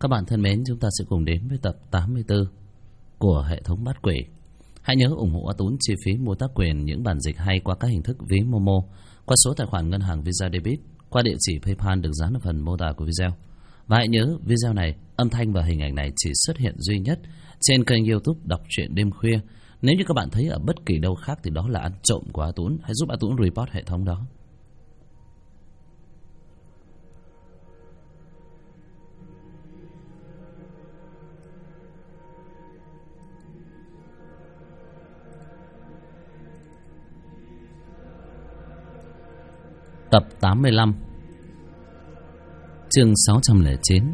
Các bạn thân mến, chúng ta sẽ cùng đến với tập 84 của hệ thống Bát Quỷ. Hãy nhớ ủng hộ A Tún chi phí mua tác quyền những bản dịch hay qua các hình thức ví Momo, qua số tài khoản ngân hàng Visa Debit, qua địa chỉ PayPal được dán ở phần mô tả của video. Và hãy nhớ video này, âm thanh và hình ảnh này chỉ xuất hiện duy nhất trên kênh YouTube Đọc Truyện Đêm Khuya. Nếu như các bạn thấy ở bất kỳ đâu khác thì đó là ăn trộm của A Tún. Hãy giúp A Tún report hệ thống đó. Tập 85, chương 609.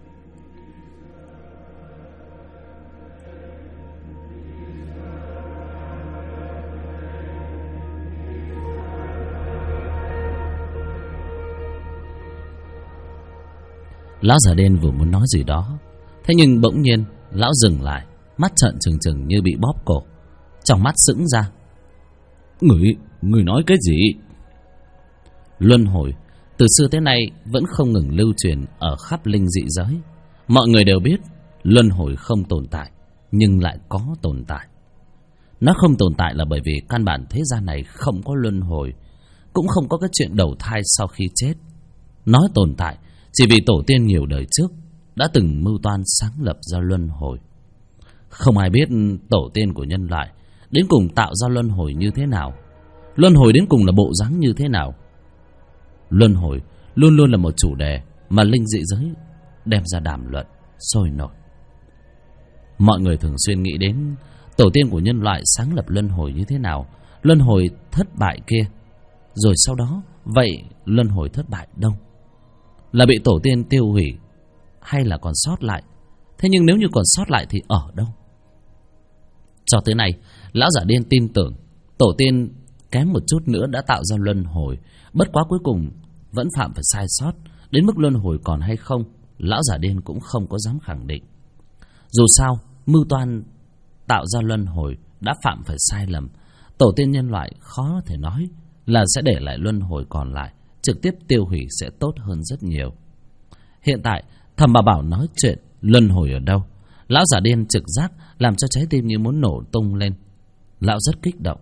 Lão già đen vừa muốn nói gì đó, thế nhưng bỗng nhiên lão dừng lại, mắt trợn trừng trừng như bị bóp cổ, trong mắt sững ra. Người nói cái gì? Luân hồi từ xưa tới nay vẫn không ngừng lưu truyền ở khắp linh dị giới. Mọi người đều biết luân hồi không tồn tại, nhưng lại có tồn tại. Nó không tồn tại là bởi vì căn bản thế gian này không có luân hồi, cũng không có cái chuyện đầu thai sau khi chết. Nó tồn tại chỉ vì tổ tiên nhiều đời trước đã từng mưu toan sáng lập ra luân hồi. Không ai biết tổ tiên của nhân loại đến cùng tạo ra luân hồi như thế nào, luân hồi đến cùng là bộ dáng như thế nào. Luân hồi luôn luôn là một chủ đề mà linh dị giới đem ra đàm luận sôi nổi. Mọi người thường xuyên nghĩ đến tổ tiên của nhân loại sáng lập luân hồi như thế nào, luân hồi thất bại kia. Rồi sau đó, vậy luân hồi thất bại đâu? Là bị tổ tiên tiêu hủy hay là còn sót lại? Thế nhưng nếu như còn sót lại thì ở đâu? Cho tới nay, lão giả điên tin tưởng tổ tiên kém một chút nữa đã tạo ra luân hồi, bất quá cuối cùng vẫn phạm phải sai sót. Đến mức luân hồi còn hay không, lão giả điên cũng không có dám khẳng định. Dù sao, mưu toan tạo ra luân hồi đã phạm phải sai lầm. Tổ tiên nhân loại khó thể nói là sẽ để lại luân hồi còn lại, trực tiếp tiêu hủy sẽ tốt hơn rất nhiều. Hiện tại, Thẩm Bà Bảo nói chuyện luân hồi ở đâu, lão giả điên trực giác làm cho trái tim như muốn nổ tung lên. Lão rất kích động.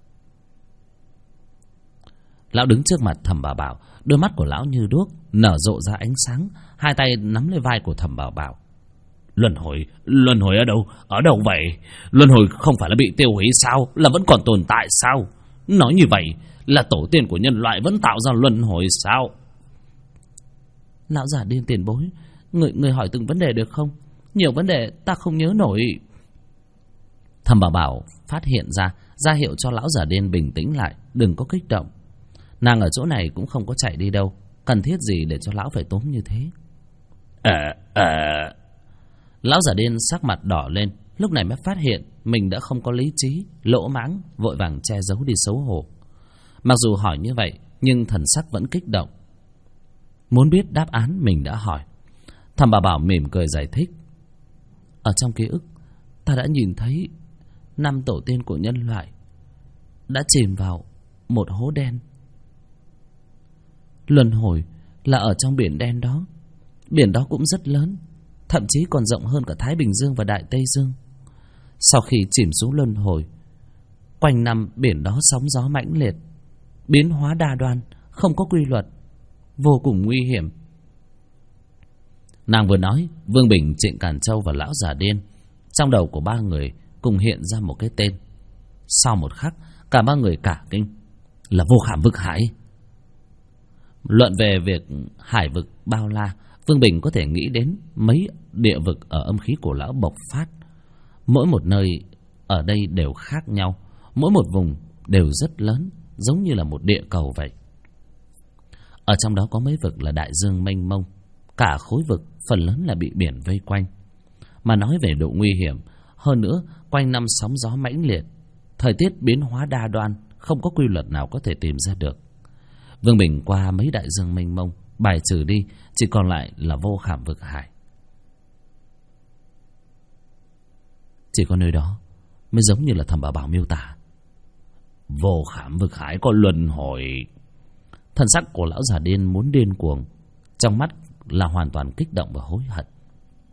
Lão đứng trước mặt Thẩm Bà Bảo, đôi mắt của lão như đuốc nở rộ ra ánh sáng, hai tay nắm lấy vai của Thẩm Bà Bảo. Luân hồi ở đâu vậy? Luân hồi không phải là bị tiêu hủy sao, là vẫn còn tồn tại sao? Nói như vậy là tổ tiên của nhân loại vẫn tạo ra luân hồi sao? Lão giả điên tiền bối, người hỏi từng vấn đề được không? Nhiều vấn đề ta không nhớ nổi. Thẩm Bà Bảo phát hiện ra hiệu cho lão giả điên bình tĩnh lại, đừng có kích động. Nàng ở chỗ này cũng không có chạy đi đâu, cần thiết gì để cho lão phải tốn như thế? Lão giả điên sắc mặt đỏ lên, lúc này mới phát hiện mình đã không có lý trí, lỗ mãng, vội vàng che giấu đi xấu hổ. Mặc dù hỏi như vậy, nhưng thần sắc vẫn kích động, muốn biết đáp án mình đã hỏi. Thẩm Bà Bảo mỉm cười giải thích. Ở trong ký ức, ta đã nhìn thấy 5 tổ tiên của nhân loại đã chìm vào một hố đen. Luân hồi là ở trong biển đen đó. Biển đó cũng rất lớn, thậm chí còn rộng hơn cả Thái Bình Dương và Đại Tây Dương. Sau khi chìm xuống luân hồi, quanh năm biển đó sóng gió mãnh liệt, biến hóa đa đoan, không có quy luật, vô cùng nguy hiểm. Nàng vừa nói, Vương Bình, Trịnh Càn Châu và lão già điên trong đầu của ba người cùng hiện ra một cái tên. Sau một khắc, cả ba người cả kinh. Là Vô Khảm Vực Hải. Luận về việc hải vực bao la, Vương Bình có thể nghĩ đến mấy địa vực ở âm khí của lão bộc phát. Mỗi một nơi ở đây đều khác nhau, mỗi một vùng đều rất lớn, giống như là một địa cầu vậy. Ở trong đó có mấy vực là đại dương mênh mông, cả khối vực phần lớn là bị biển vây quanh. Mà nói về độ nguy hiểm, hơn nữa quanh năm sóng gió mãnh liệt, thời tiết biến hóa đa đoan, không có quy luật nào có thể tìm ra được. Vương Bình qua mấy đại dương mênh mông, bài trừ đi, chỉ còn lại là Vô Khảm Vực Hải. Chỉ có nơi đó mới giống như là Thẩm Bà Bảo miêu tả. Vô Khảm Vực Hải có luân hồi. Thân sắc của lão già điên muốn điên cuồng, trong mắt là hoàn toàn kích động và hối hận.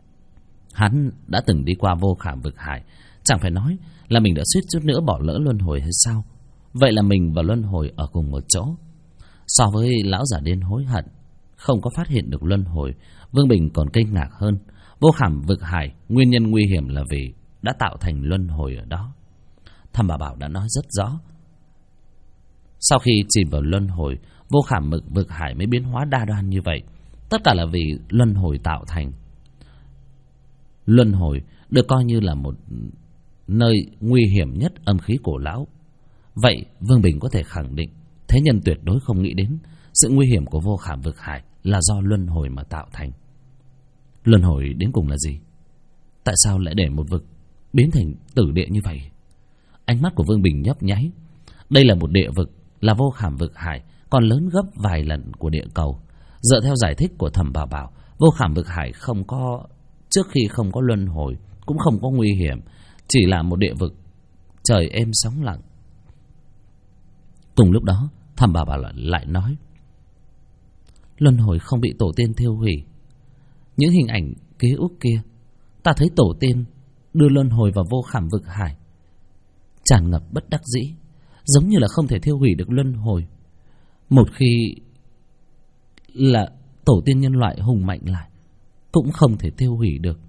Hắn đã từng đi qua vô khảm vực hải, chẳng phải nói là mình đã suýt chút nữa bỏ lỡ luân hồi hay sao? Vậy là mình và luân hồi ở cùng một chỗ. So với lão giả điên hối hận không có phát hiện được luân hồi, Vương Bình còn kinh ngạc hơn. Vô khảm vực hải nguyên nhân nguy hiểm là vì đã tạo thành luân hồi ở đó. Thầm Bà Bảo đã nói rất rõ. Sau khi chìm vào luân hồi, vô khảm vực hải mới biến hóa đa đoan như vậy. Tất cả là vì luân hồi tạo thành. Luân hồi được coi như là một nơi nguy hiểm nhất âm khí cổ lão. Vậy Vương Bình có thể khẳng định thế nhân tuyệt đối không nghĩ đến sự nguy hiểm của vô khảm vực hải là do luân hồi mà tạo thành. Luân hồi đến cùng là gì? Tại sao lại để một vực biến thành tử địa như vậy? Ánh mắt của Vương Bình nhấp nháy. Đây là một địa vực, là vô khảm vực hải, còn lớn gấp vài lần của địa cầu. Dựa theo giải thích của Thẩm Bảo Bảo, vô khảm vực hải không có, trước khi không có luân hồi cũng không có nguy hiểm, chỉ là một địa vực trời êm sóng lặng. Cùng lúc đó, Thẩm Bảo Bảo lại nói: luân hồi không bị tổ tiên thiêu hủy. Những hình ảnh ký ức kia, ta thấy tổ tiên đưa luân hồi vào vô khảm vực hải, tràn ngập bất đắc dĩ, giống như là không thể thiêu hủy được luân hồi. Một khi là tổ tiên nhân loại hùng mạnh lại, cũng không thể tiêu hủy được.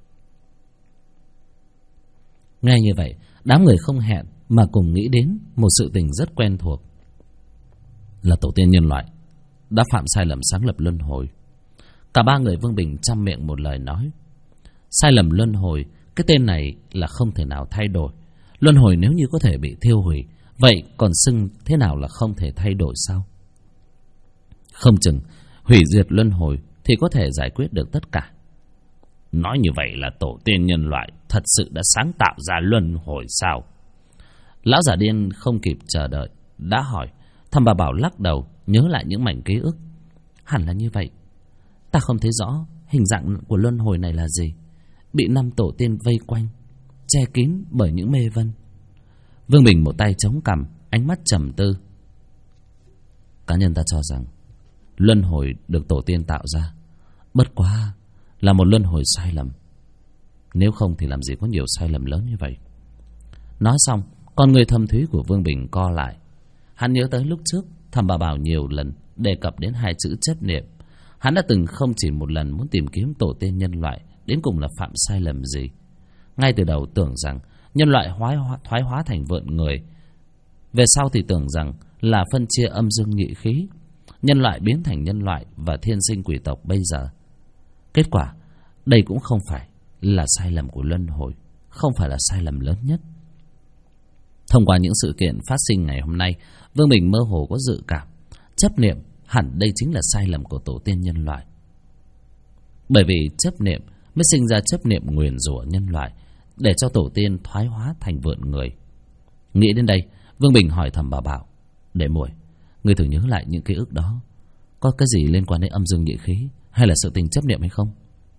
Nghe như vậy, đám người không hẹn mà cùng nghĩ đến một sự tình rất quen thuộc, là tổ tiên nhân loại đã phạm sai lầm sáng lập luân hồi. Cả ba người Vương Bình chăm miệng một lời nói: sai lầm luân hồi, cái tên này là không thể nào thay đổi. Luân hồi nếu như có thể bị thiêu hủy, vậy còn xưng thế nào là không thể thay đổi sao? Không chừng hủy diệt luân hồi thì có thể giải quyết được tất cả. Nói như vậy là tổ tiên nhân loại thật sự đã sáng tạo ra luân hồi sao? Lão giả điên không kịp chờ đợi đã hỏi. Thẩm Bà Bảo lắc đầu, nhớ lại những mảnh ký ức. Hẳn là như vậy. Ta không thấy rõ hình dạng của luân hồi này là gì, bị năm tổ tiên vây quanh, che kín bởi những mê vân. Vương Bình một tay chống cằm, ánh mắt trầm tư. Cá nhân ta cho rằng luân hồi được tổ tiên tạo ra bất quá là một luân hồi sai lầm. Nếu không thì làm gì có nhiều sai lầm lớn như vậy. Nói xong, con người thâm thúy của Vương Bình co lại. Hắn nhớ tới lúc trước Thẩm Bà Bảo nhiều lần đề cập đến hai chữ chấp niệm. Hắn đã từng không chỉ một lần muốn tìm kiếm tổ tiên nhân loại đến cùng là phạm sai lầm gì. Ngay từ đầu tưởng rằng nhân loại thoái hóa thành vượn người, về sau thì tưởng rằng là phân chia âm dương nhị khí, nhân loại biến thành nhân loại và thiên sinh quỷ tộc bây giờ. Kết quả, đây cũng không phải là sai lầm của luân hồi, không phải là sai lầm lớn nhất. Thông qua những sự kiện phát sinh ngày hôm nay, Vương Bình mơ hồ có dự cảm chấp niệm hẳn đây chính là sai lầm của tổ tiên nhân loại. Bởi vì chấp niệm mới sinh ra chấp niệm nguyền rủa nhân loại, để cho tổ tiên thoái hóa thành vượn người. Nghĩ đến đây, Vương Bình hỏi Thẩm Bảo Bảo: để muội, ngươi thử nhớ lại những ký ức đó, có cái gì liên quan đến âm dương nhị khí hay là sự tình chấp niệm hay không?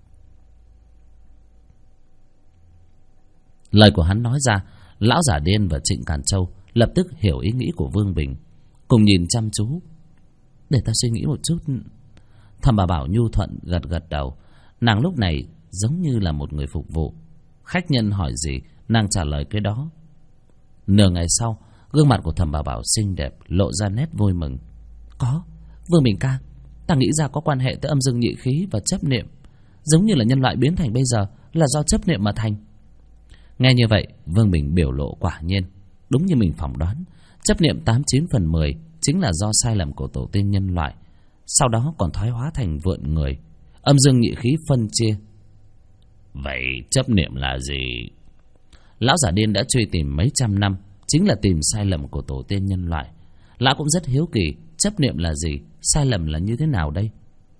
Lời của hắn nói ra, lão giả điên và Trịnh Càn Châu lập tức hiểu ý nghĩ của Vương Bình, cùng nhìn chăm chú. Để ta suy nghĩ một chút. Thẩm Bảo Bảo nhu thuận gật gật đầu. Nàng lúc này giống như là một người phục vụ, khách nhân hỏi gì nàng trả lời cái đó. Nửa ngày sau, gương mặt của Thẩm Bảo Bảo xinh đẹp lộ ra nét vui mừng. Có, Vương Bình ca, ta nghĩ ra có quan hệ tới âm dương nhị khí và chấp niệm, giống như là nhân loại biến thành bây giờ là do chấp niệm mà thành. Nghe như vậy, Vương Bình biểu lộ quả nhiên đúng như mình phỏng đoán. Chấp niệm 89/10 chính là do sai lầm của tổ tiên nhân loại, sau đó còn thoái hóa thành vượn người, âm dương nhị khí phân chia. Vậy chấp niệm là gì? Lão giả điên đã truy tìm mấy trăm năm, chính là tìm sai lầm của tổ tiên nhân loại. Lão cũng rất hiếu kỳ, chấp niệm là gì, sai lầm là như thế nào đây?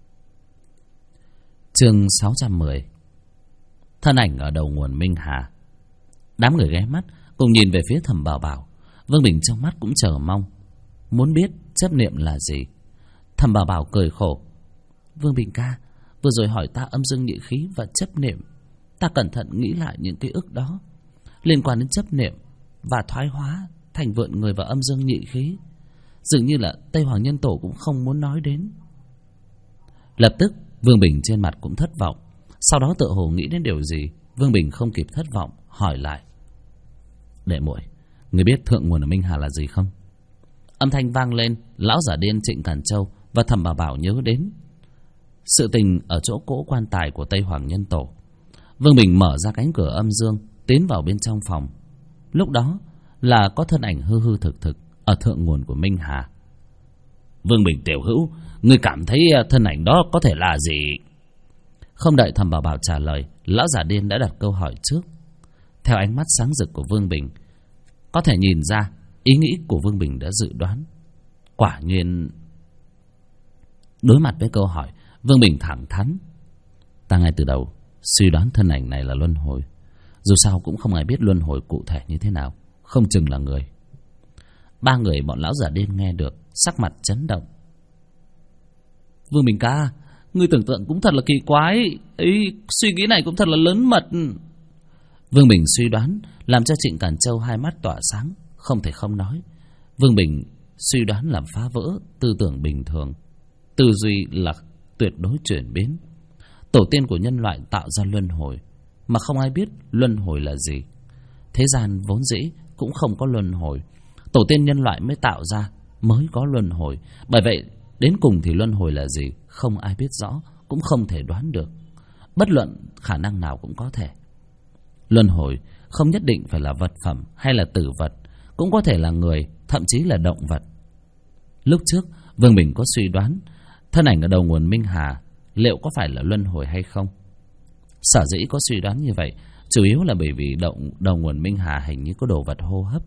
Chương 610. Thân ảnh ở đầu nguồn Minh Hà. Đám người ghé mắt cùng nhìn về phía Thẩm Bảo Bảo. Vương Bình trong mắt cũng chờ mong, muốn biết chấp niệm là gì. Thẩm Bảo Bảo cười khổ. Vương Bình ca, vừa rồi hỏi ta âm dương nhị khí và chấp niệm, ta cẩn thận nghĩ lại những ký ức đó liên quan đến chấp niệm và thoái hóa thành vượn người và âm dương nhị khí, dường như là Tây Hoàng Nhân Tổ cũng không muốn nói đến. Lập tức Vương Bình trên mặt cũng thất vọng. Sau đó tựa hồ nghĩ đến điều gì, Vương Bình không kịp thất vọng, hỏi lại. Đệ muội, người biết thượng nguồn ở Minh Hà là gì không? Âm thanh vang lên, lão giả điên Trịnh Càn Châu và Thẩm Bảo Bảo nhớ đến sự tình ở chỗ cỗ quan tài của Tây Hoàng Nhân Tổ. Vương Bình mở ra cánh cửa âm dương, tiến vào bên trong phòng. Lúc đó là có thân ảnh hư hư thực thực ở thượng nguồn của Minh Hà. Vương Bình tiểu hữu, ngươi cảm thấy thân ảnh đó có thể là gì? Không đợi Thẩm Bảo Bảo trả lời, lão giả điên đã đặt câu hỏi trước. Theo ánh mắt sáng rực của Vương Bình, có thể nhìn ra ý nghĩ của Vương Bình đã dự đoán. Quả nhiên, đối mặt với câu hỏi, Vương Bình thẳng thắn. Ta ngay từ đầu suy đoán thân ảnh này là luân hồi. Dù sao cũng không ai biết luân hồi cụ thể như thế nào, không chừng là người. Ba người bọn lão giả điên nghe được, sắc mặt chấn động. Vương Bình ca, ngươi tưởng tượng cũng thật là kỳ quái. Suy nghĩ này cũng thật là lớn mật. Vương Bình suy đoán làm cho Trịnh Càn Châu hai mắt tỏa sáng, không thể không nói. Vương Bình suy đoán làm phá vỡ tư tưởng bình thường. Tư duy là tuyệt đối chuyển biến. Tổ tiên của nhân loại tạo ra luân hồi, mà không ai biết luân hồi là gì. Thế gian vốn dĩ cũng không có luân hồi. Tổ tiên nhân loại mới tạo ra, mới có luân hồi. Bởi vậy đến cùng thì luân hồi là gì không ai biết rõ, cũng không thể đoán được. Bất luận khả năng nào cũng có thể. Luân hồi không nhất định phải là vật phẩm hay là tử vật, cũng có thể là người, thậm chí là động vật. Lúc trước Vương Bình có suy đoán thân ảnh ở đầu nguồn Minh Hà liệu có phải là luân hồi hay không. Sở dĩ có suy đoán như vậy chủ yếu là bởi vì đầu nguồn Minh Hà hình như có đồ vật hô hấp.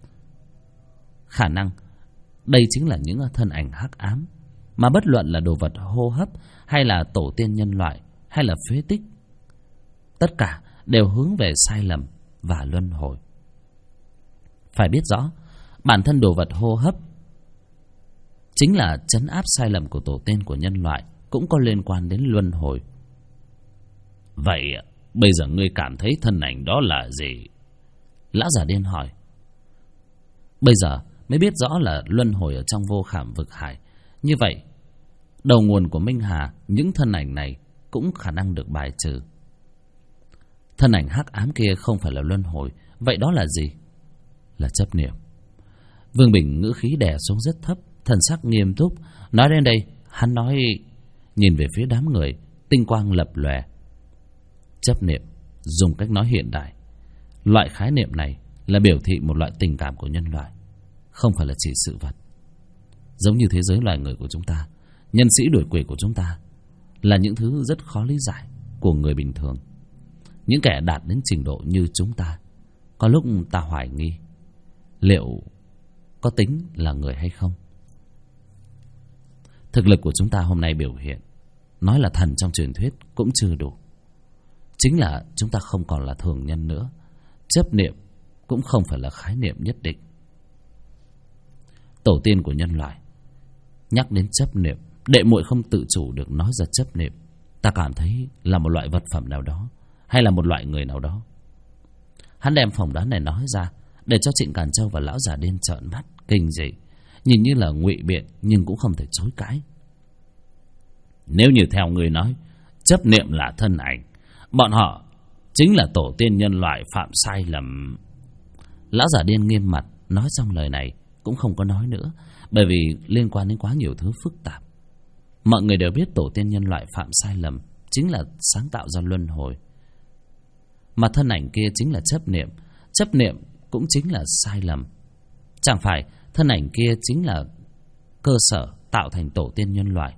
Khả năng đây chính là những thân ảnh hắc ám, mà bất luận là đồ vật hô hấp hay là tổ tiên nhân loại hay là phế tích, tất cả đều hướng về sai lầm và luân hồi. Phải biết rõ, bản thân đồ vật hô hấp chính là trấn áp sai lầm của tổ tiên của nhân loại, cũng có liên quan đến luân hồi. Vậy bây giờ ngươi cảm thấy thân ảnh đó là gì? Lão giả điên hỏi. Bây giờ mới biết rõ là luân hồi ở trong vô khảm vực hải. Như vậy đầu nguồn của Minh Hà, những thân ảnh này cũng khả năng được bài trừ. Thân ảnh hắc ám kia không phải là luân hồi, vậy đó là gì? Là chấp niệm. Vương Bình ngữ khí đè xuống rất thấp, thần sắc nghiêm túc. Nói đến đây, hắn nói, nhìn về phía đám người, tinh quang lập lòe. Chấp niệm, dùng cách nói hiện đại, loại khái niệm này là biểu thị một loại tình cảm của nhân loại, không phải là chỉ sự vật. Giống như thế giới loài người của chúng ta, nhân sĩ đuổi quỷ của chúng ta là những thứ rất khó lý giải của người bình thường. Những kẻ đạt đến trình độ như chúng ta, có lúc ta hoài nghi liệu có tính là người hay không. Thực lực của chúng ta hôm nay biểu hiện, nói là thần trong truyền thuyết cũng chưa đủ. Chính là chúng ta không còn là thường nhân nữa. Chấp niệm cũng không phải là khái niệm nhất định. Tổ tiên của nhân loại nhắc đến chấp niệm, đệ muội không tự chủ được nói ra chấp niệm. Ta cảm thấy là một loại vật phẩm nào đó, hay là một loại người nào đó. Hắn đem phỏng đoán này nói ra, để cho Trịnh Càn Châu và lão già điên trợn mắt kinh dị, nhìn như là ngụy biện nhưng cũng không thể chối cãi. Nếu như theo người nói, chấp niệm là thân ảnh, bọn họ chính là tổ tiên nhân loại phạm sai lầm. Lão giả điên nghiêm mặt nói xong lời này cũng không có nói nữa, bởi vì liên quan đến quá nhiều thứ phức tạp. Mọi người đều biết tổ tiên nhân loại phạm sai lầm chính là sáng tạo ra luân hồi, mà thân ảnh kia chính là chấp niệm. Chấp niệm cũng chính là sai lầm. Chẳng phải thân ảnh kia chính là cơ sở tạo thành tổ tiên nhân loại.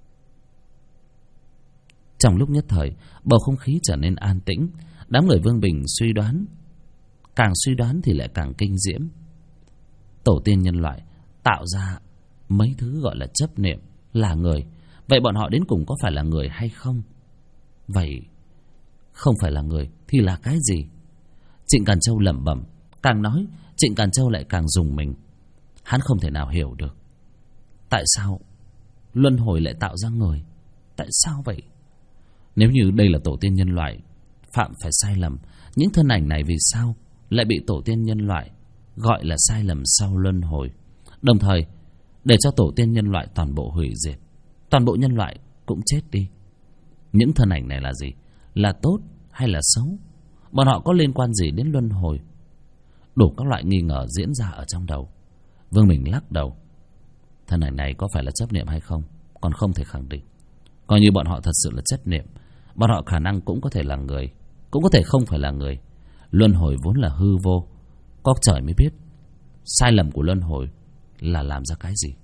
Trong lúc nhất thời, bầu không khí trở nên an tĩnh. Đám người Vương Bình suy đoán, càng suy đoán thì lại càng kinh diễm. Tổ tiên nhân loại tạo ra mấy thứ gọi là chấp niệm là người. Vậy bọn họ đến cùng có phải là người hay không? Vậy không phải là người thì là cái gì? Trịnh Càn Châu lẩm bẩm. Càng nói, Trịnh Càn Châu lại càng rùng mình. Hắn không thể nào hiểu được tại sao luân hồi lại tạo ra người. Tại sao vậy? Nếu như đây là tổ tiên nhân loại phạm phải sai lầm, những thân ảnh này vì sao lại bị tổ tiên nhân loại gọi là sai lầm sau luân hồi, đồng thời để cho tổ tiên nhân loại toàn bộ hủy diệt, toàn bộ nhân loại cũng chết đi? Những thân ảnh này là gì? là tốt hay là xấu? Bọn họ có liên quan gì đến luân hồi? Đủ các loại nghi ngờ diễn ra ở trong đầu. Vương Bình lắc đầu. Thân ảnh này có phải là chấp niệm hay không, còn không thể khẳng định. Coi như bọn họ thật sự là chấp niệm, bọn họ khả năng cũng có thể là người, cũng có thể không phải là người. Luân hồi vốn là hư vô, có trời mới biết sai lầm của luân hồi là làm ra cái gì.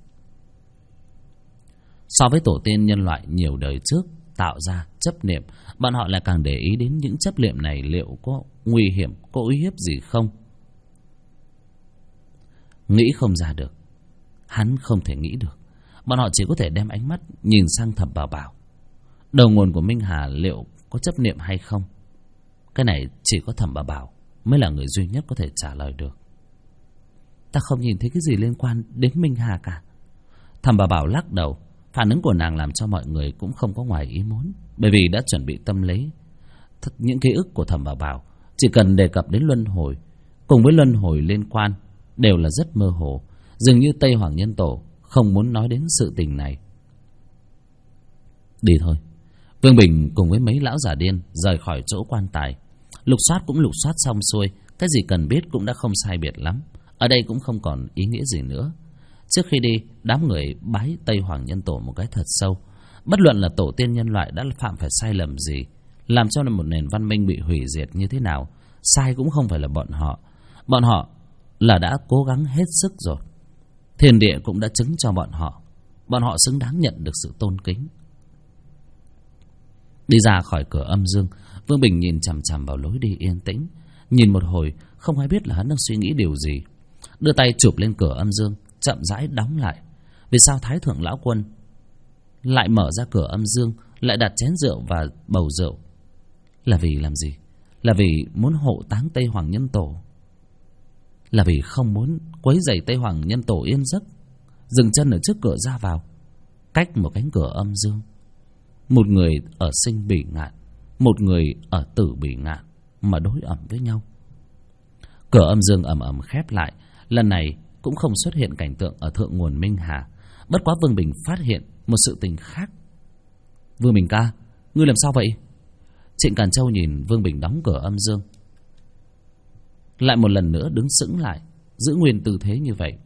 So với tổ tiên nhân loại nhiều đời trước tạo ra chấp niệm, bọn họ lại càng để ý đến những chấp niệm này liệu có nguy hiểm, có uy hiếp gì không. Nghĩ không ra được, hắn không thể nghĩ được. Bọn họ chỉ có thể đem ánh mắt nhìn sang Thẩm Bảo Bảo. Đầu nguồn của Minh Hà liệu có chấp niệm hay không? Cái này chỉ có Thẩm Bảo Bảo mới là người duy nhất có thể trả lời được. Ta không nhìn thấy cái gì liên quan đến Minh Hà cả. Thẩm Bảo Bảo lắc đầu. Phản ứng của nàng làm cho mọi người cũng không có ngoài ý muốn, bởi vì đã chuẩn bị tâm lý. Những ký ức của Thẩm Bảo Bảo chỉ cần đề cập đến luân hồi cùng với luân hồi liên quan đều là rất mơ hồ, dường như Tây Hoàng Nhân Tổ không muốn nói đến sự tình này. Đi thôi. Vương Bình cùng với mấy lão già điên rời khỏi chỗ quan tài. Lục soát cũng lục soát xong xuôi, cái gì cần biết cũng đã không sai biệt lắm. Ở đây cũng không còn ý nghĩa gì nữa. Trước khi đi, đám người bái Tây Hoàng Nhân Tổ một cái thật sâu. Bất luận là tổ tiên nhân loại đã phạm phải sai lầm gì, làm cho một nền văn minh bị hủy diệt như thế nào, sai cũng không phải là bọn họ. Bọn họ là đã cố gắng hết sức rồi. Thiên địa cũng đã chứng cho bọn họ xứng đáng nhận được sự tôn kính. Đi ra khỏi cửa âm dương, Vương Bình nhìn chằm chằm vào lối đi yên tĩnh. Nhìn một hồi, không ai biết là hắn đang suy nghĩ điều gì. Đưa tay chụp lên cửa âm dương, chậm rãi đóng lại. Vì sao Thái Thượng Lão Quân lại mở ra cửa âm dương, lại đặt chén rượu và bầu rượu? Là vì làm gì? Là vì muốn hộ táng Tây Hoàng Nhân Tổ? Là vì không muốn quấy rầy Tây Hoàng Nhân Tổ yên giấc, dừng chân ở trước cửa ra vào, cách một cánh cửa âm dương. Một người ở sinh bỉ ngạn, một người ở tử bỉ ngạn mà đối ẩm với nhau. Cửa âm dương ầm ầm khép lại. Lần này cũng không xuất hiện cảnh tượng ở thượng nguồn Minh Hà. Bất quá Vương Bình phát hiện một sự tình khác. Vương Bình ca, ngươi làm sao vậy? Trịnh Càn Châu nhìn Vương Bình đóng cửa âm dương, lại một lần nữa đứng sững lại, giữ nguyên tư thế như vậy.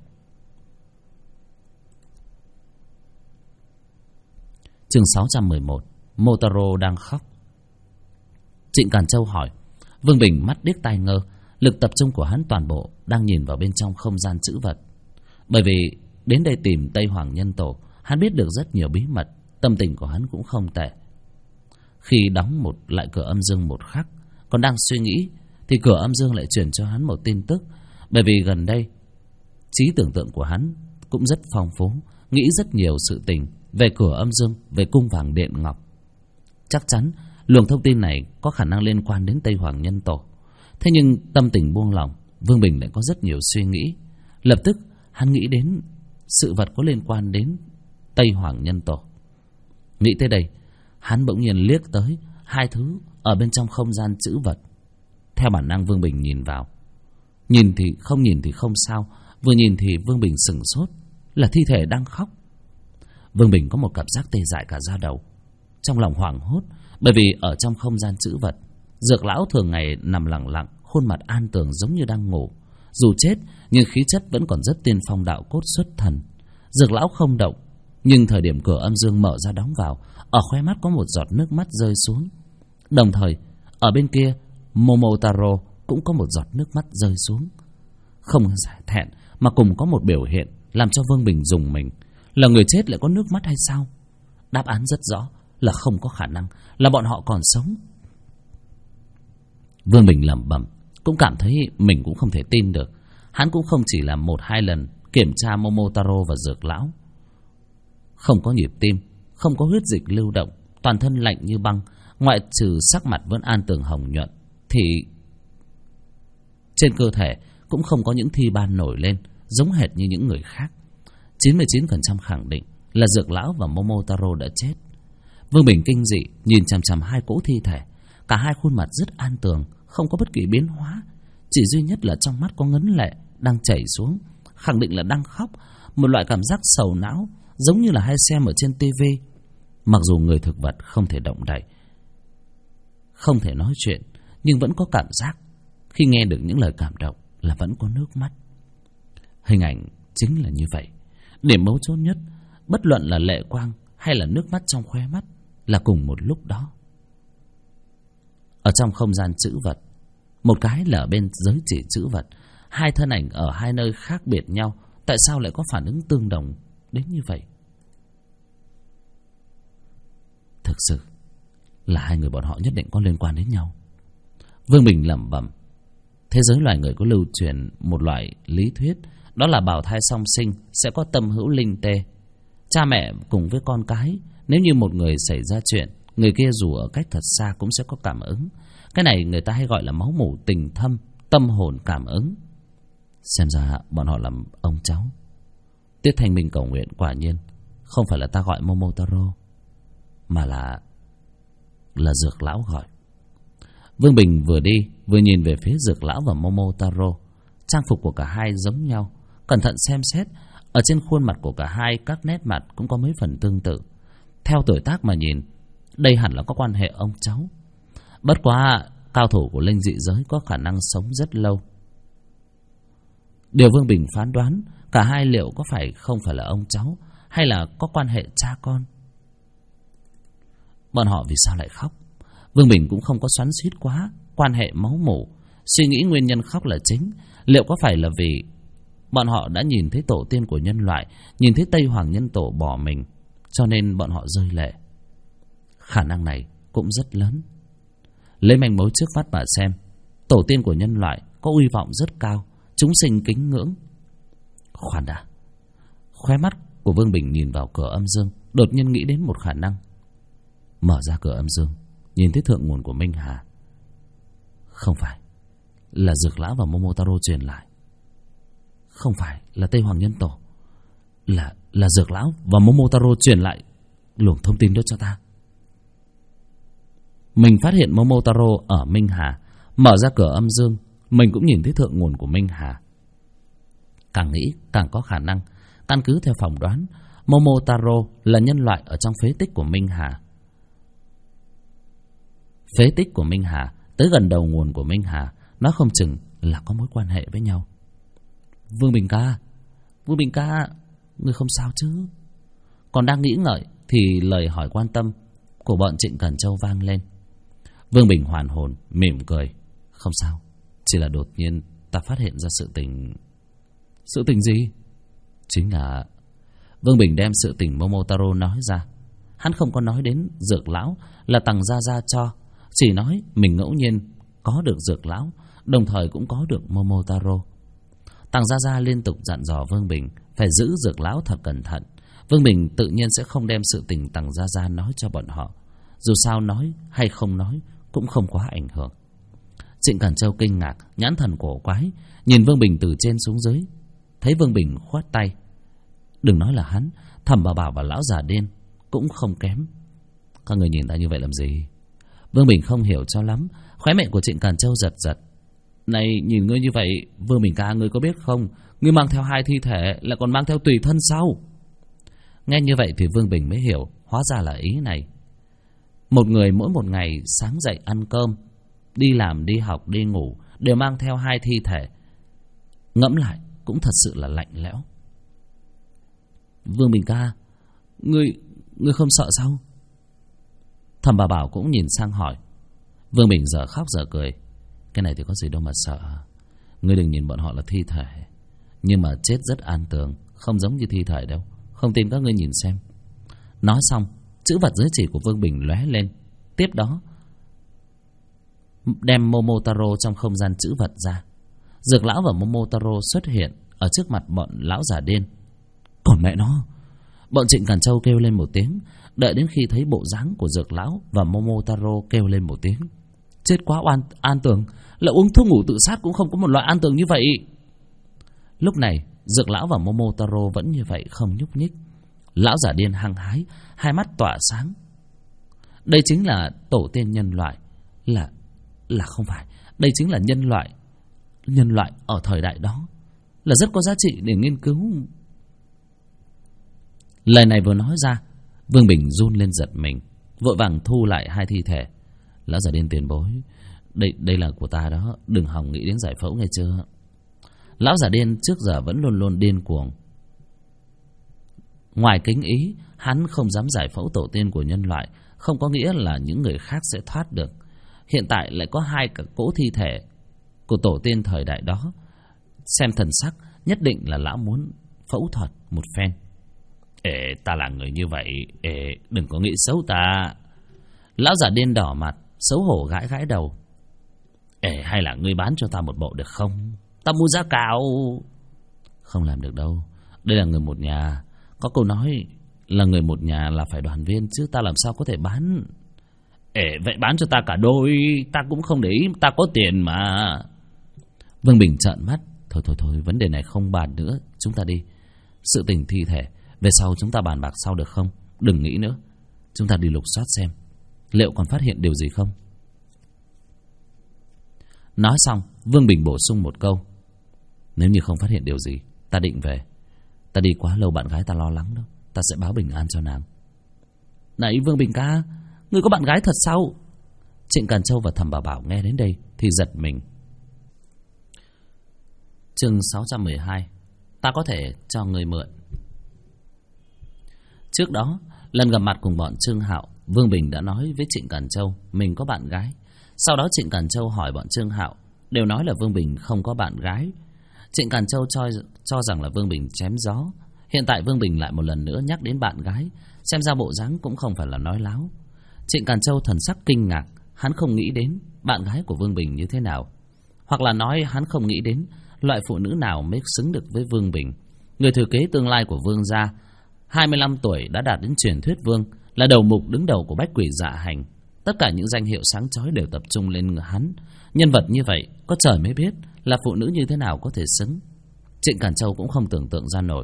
Chương 611, Motaro đang khóc. Trịnh Càn Châu hỏi. Vương Bình mắt điếc tai ngơ, lực tập trung của hắn toàn bộ đang nhìn vào bên trong không gian trữ vật. Bởi vì đến đây tìm Tây Hoàng Nhân Tổ, hắn biết được rất nhiều bí mật, tâm tình của hắn cũng không tệ. Khi đóng lại cửa âm dương một khắc, còn đang suy nghĩ, thì cửa âm dương lại truyền cho hắn một tin tức. Bởi vì gần đây, trí tưởng tượng của hắn cũng rất phong phú, nghĩ rất nhiều sự tình về cửa âm dương, về cung vàng điện ngọc. Chắc chắn luồng thông tin này có khả năng liên quan đến Tây Hoàng Nhân Tổ. Thế nhưng tâm tình buông lỏng, Vương Bình lại có rất nhiều suy nghĩ. Lập tức hắn nghĩ đến sự vật có liên quan đến Tây Hoàng Nhân Tổ. Nghĩ tới đây, hắn bỗng nhiên liếc tới hai thứ ở bên trong không gian trữ vật. Theo bản năng Vương Bình nhìn vào. Nhìn thì không sao, vừa nhìn thì Vương Bình sửng sốt, là thi thể đang khóc. Vương Bình có một cảm giác tê dại cả da đầu, trong lòng hoảng hốt. Bởi vì ở trong không gian trữ vật, Dược lão thường ngày nằm lặng lặng, khuôn mặt an tường giống như đang ngủ. Dù chết nhưng khí chất vẫn còn rất tiên phong đạo cốt xuất thần. Dược lão không động, nhưng thời điểm cửa âm dương mở ra đóng vào, ở khóe mắt có một giọt nước mắt rơi xuống. Đồng thời ở bên kia, Momotaro cũng có một giọt nước mắt rơi xuống. Không giải thẹn mà cùng có một biểu hiện làm cho Vương Bình rùng mình. Là người chết lại có nước mắt hay sao? Đáp án rất rõ là không có khả năng, là bọn họ còn sống. Vương Bình lẩm bẩm, cũng cảm thấy mình cũng không thể tin được. Hắn cũng không chỉ là 1-2 lần kiểm tra Momotaro và Dược lão. Không có nhịp tim, không có huyết dịch lưu động, toàn thân lạnh như băng, ngoại trừ sắc mặt vẫn an tường hồng nhuận, thì trên cơ thể cũng không có những thi ban nổi lên giống hệt như những người khác. 99% khẳng định là Dược lão và Momotaro đã chết. Vương Bình kinh dị nhìn chằm chằm hai cỗ thi thể. Cả hai khuôn mặt rất an tường, không có bất kỳ biến hóa, chỉ duy nhất là trong mắt có ngấn lệ đang chảy xuống, khẳng định là đang khóc. Một loại cảm giác sầu não, giống như là hay xem ở trên TV. Mặc dù người thực vật không thể động đậy, không thể nói chuyện, nhưng vẫn có cảm giác. Khi nghe được những lời cảm động là vẫn có nước mắt. Hình ảnh chính là như vậy. Điểm mấu chốt nhất, bất luận là lệ quang hay là nước mắt trong khóe mắt, là cùng một lúc đó. Ở trong không gian chữ vật, một cái là ở bên giới chỉ chữ vật, hai thân ảnh ở hai nơi khác biệt nhau, tại sao lại có phản ứng tương đồng đến như vậy? Thực sự là hai người bọn họ nhất định có liên quan đến nhau. Vương Bình lẩm bẩm. Thế giới loài người có lưu truyền một loại lý thuyết, đó là bào thai song sinh sẽ có tâm hữu linh tê. Cha mẹ cùng với con cái, nếu như một người xảy ra chuyện, người kia dù ở cách thật xa cũng sẽ có cảm ứng. Cái này người ta hay gọi là máu mủ tình thâm, tâm hồn cảm ứng. Xem ra bọn họ làm ông cháu. Tiết Thanh Minh cầu nguyện, quả nhiên không phải là ta gọi Momotaro, mà là Dược Lão gọi. Vương Bình vừa đi vừa nhìn về phía Dược Lão và Momotaro. Trang phục của cả hai giống nhau. Cẩn thận xem xét, ở trên khuôn mặt của cả hai, các nét mặt cũng có mấy phần tương tự. Theo tuổi tác mà nhìn, đây hẳn là có quan hệ ông cháu. Bất quá cao thủ của linh dị giới có khả năng sống rất lâu. Điều Vương Bình phán đoán, cả hai liệu có phải không phải là ông cháu, hay là có quan hệ cha con. Bọn họ vì sao lại khóc? Vương Bình cũng không có xoắn xuýt quá quan hệ máu mủ, suy nghĩ nguyên nhân khóc là chính. Liệu có phải là vì bọn họ đã nhìn thấy tổ tiên của nhân loại, nhìn thấy Tây Hoàng Nhân Tổ bỏ mình, cho nên bọn họ rơi lệ? Khả năng này cũng rất lớn. Lấy manh mối trước mắt mà xem, tổ tiên của nhân loại có uy vọng rất cao, chúng sinh kính ngưỡng. Khoan đã. Khóe mắt của Vương Bình nhìn vào cửa âm dương, đột nhiên nghĩ đến một khả năng. Mở ra cửa âm dương, nhìn thấy thượng nguồn của Minh Hà. Không phải là Dược Lão và Momotaro truyền lại, không phải là Tây Hoàng Nhân Tổ, là Dược Lão và Momotaro truyền lại luồng thông tin đó cho ta. Mình phát hiện Momotaro ở Minh Hà. Mở ra cửa âm dương, mình cũng nhìn thấy thượng nguồn của Minh Hà. Càng nghĩ càng có khả năng. Căn cứ theo phỏng đoán, Momotaro là nhân loại ở trong phế tích của Minh Hà. Phế tích của Minh Hà tới gần đầu nguồn của Minh Hà, nó không chừng là có mối quan hệ với nhau. Vương Bình ca, ngươi không sao chứ? Còn đang nghĩ ngợi thì lời hỏi quan tâm của bọn Trịnh Cẩn Châu vang lên. Vương Bình hoàn hồn, mỉm cười. Không sao, chỉ là đột nhiên ta phát hiện ra sự tình. Sự tình gì? Chính là Vương Bình đem sự tình Momotaro nói ra. Hắn không có nói đến Dược Lão là Tằng Gia Gia cho, chỉ nói mình ngẫu nhiên có được Dược Lão, đồng thời cũng có được Momotaro. Tằng Gia Gia liên tục dặn dò Vương Bình phải giữ Dược Lão thật cẩn thận. Vương Bình tự nhiên sẽ không đem sự tình Tằng Gia Gia nói cho bọn họ. Dù sao nói hay không nói cũng không quá ảnh hưởng. Trịnh Cẩn Châu kinh ngạc, nhãn thần cổ quái, nhìn Vương Bình từ trên xuống dưới. Thấy Vương Bình khoát tay. Đừng nói là hắn, Thẩm Bà Bảo và lão già điên cũng không kém. Các người nhìn ta như vậy làm gì? Vương Bình không hiểu cho lắm. Khóe miệng của Trịnh Cẩn Châu giật giật. Này, nhìn ngươi như vậy, Vương Bình ca, ngươi có biết không, ngươi mang theo hai thi thể lại còn mang theo tùy thân sau. Nghe như vậy thì Vương Bình mới hiểu, hóa ra là ý này. Một người mỗi một ngày sáng dậy ăn cơm, đi làm, đi học, đi ngủ đều mang theo hai thi thể. Ngẫm lại cũng thật sự là lạnh lẽo. Vương Bình ca, ngươi không sợ sao? Thẩm Bà Bảo cũng nhìn sang hỏi. Vương Bình giờ khóc giờ cười. Cái này thì có gì đâu mà sợ. Ngươi đừng nhìn bọn họ là thi thể, nhưng mà chết rất an tường, không giống như thi thể đâu. Không tin các ngươi nhìn xem. Nói xong, chữ vật dưới chỉ của Vương Bình lóe lên. Tiếp đó đem Momotaro trong không gian chữ vật ra. Dược Lão và Momotaro xuất hiện ở trước mặt bọn lão già điên. Còn mẹ nó! Bọn Trịnh Cẩn Châu kêu lên một tiếng. Đợi đến khi thấy bộ dáng của Dược Lão và Momotaro kêu lên một tiếng. Chết quá an tường, là uống thuốc ngủ tự sát cũng không có một loại an tường như vậy. Lúc này Dược Lão và Momotaro vẫn như vậy, không nhúc nhích. Lão giả điên hăng hái, hai mắt tỏa sáng. Đây chính là tổ tiên nhân loại. Là không phải, đây chính là nhân loại. Nhân loại ở thời đại đó là rất có giá trị để nghiên cứu. Lời này vừa nói ra, Vương Bình run lên giật mình, vội vàng thu lại hai thi thể. Lão già điên tiền bối, đây là của ta đó, đừng hòng nghĩ đến giải phẫu nghe chưa. Lão già điên trước giờ vẫn luôn luôn điên cuồng. Ngoài kính ý, hắn không dám giải phẫu tổ tiên của nhân loại, không có nghĩa là những người khác sẽ thoát được. Hiện tại lại có 2 cỗ thi thể của tổ tiên thời đại đó. Xem thần sắc, nhất định là lão muốn phẫu thuật một phen. Ê, ta là người như vậy, đừng có nghĩ xấu ta. Lão già điên đỏ mặt, xấu hổ gãi gãi đầu. Hay là ngươi bán cho ta một bộ được không? Ta mua giá cao. Không làm được đâu, đây là người một nhà. Có câu nói là người một nhà là phải đoàn viên, chứ ta làm sao có thể bán. Vậy bán cho ta cả đôi, ta cũng không để ý, ta có tiền mà. Vương Bình trợn mắt. Thôi, vấn đề này không bàn nữa, chúng ta đi. Sự tình thi thể về sau chúng ta bàn bạc sau được không? Đừng nghĩ nữa, chúng ta đi lục soát xem liệu còn phát hiện điều gì không. Nói xong, Vương Bình bổ sung một câu. Nếu như không phát hiện điều gì, ta định về. Ta đi quá lâu bạn gái ta lo lắng đâu, ta sẽ báo bình an cho nàng. Này Vương Bình ca, ngươi có bạn gái thật sao? Trịnh Càn Châu và Thẩm Bảo Bảo nghe đến đây thì giật mình. Chương 612. Ta có thể cho người mượn. Trước đó, lần gặp mặt cùng bọn Trương Hạo, Vương Bình đã nói với Trịnh Càn Châu mình có bạn gái. Sau đó Trịnh Càn Châu hỏi bọn Trương Hạo, đều nói là Vương Bình không có bạn gái. Trịnh Càn Châu cho rằng là Vương Bình chém gió. Hiện tại Vương Bình lại một lần nữa nhắc đến bạn gái, xem ra bộ dáng cũng không phải là nói láo. Trịnh Càn Châu thần sắc kinh ngạc, hắn không nghĩ đến bạn gái của Vương Bình như thế nào, hoặc là nói hắn không nghĩ đến loại phụ nữ nào mới xứng được với Vương Bình, người thừa kế tương lai của Vương gia. 25 tuổi đã đạt đến truyền thuyết vương, là đầu mục đứng đầu của Bách Quỷ Dạ Hành. Tất cả những danh hiệu sáng chói đều tập trung lên hắn. Nhân vật như vậy, có trời mới biết là phụ nữ như thế nào có thể xứng. Trịnh Càn Châu cũng không tưởng tượng ra nổi.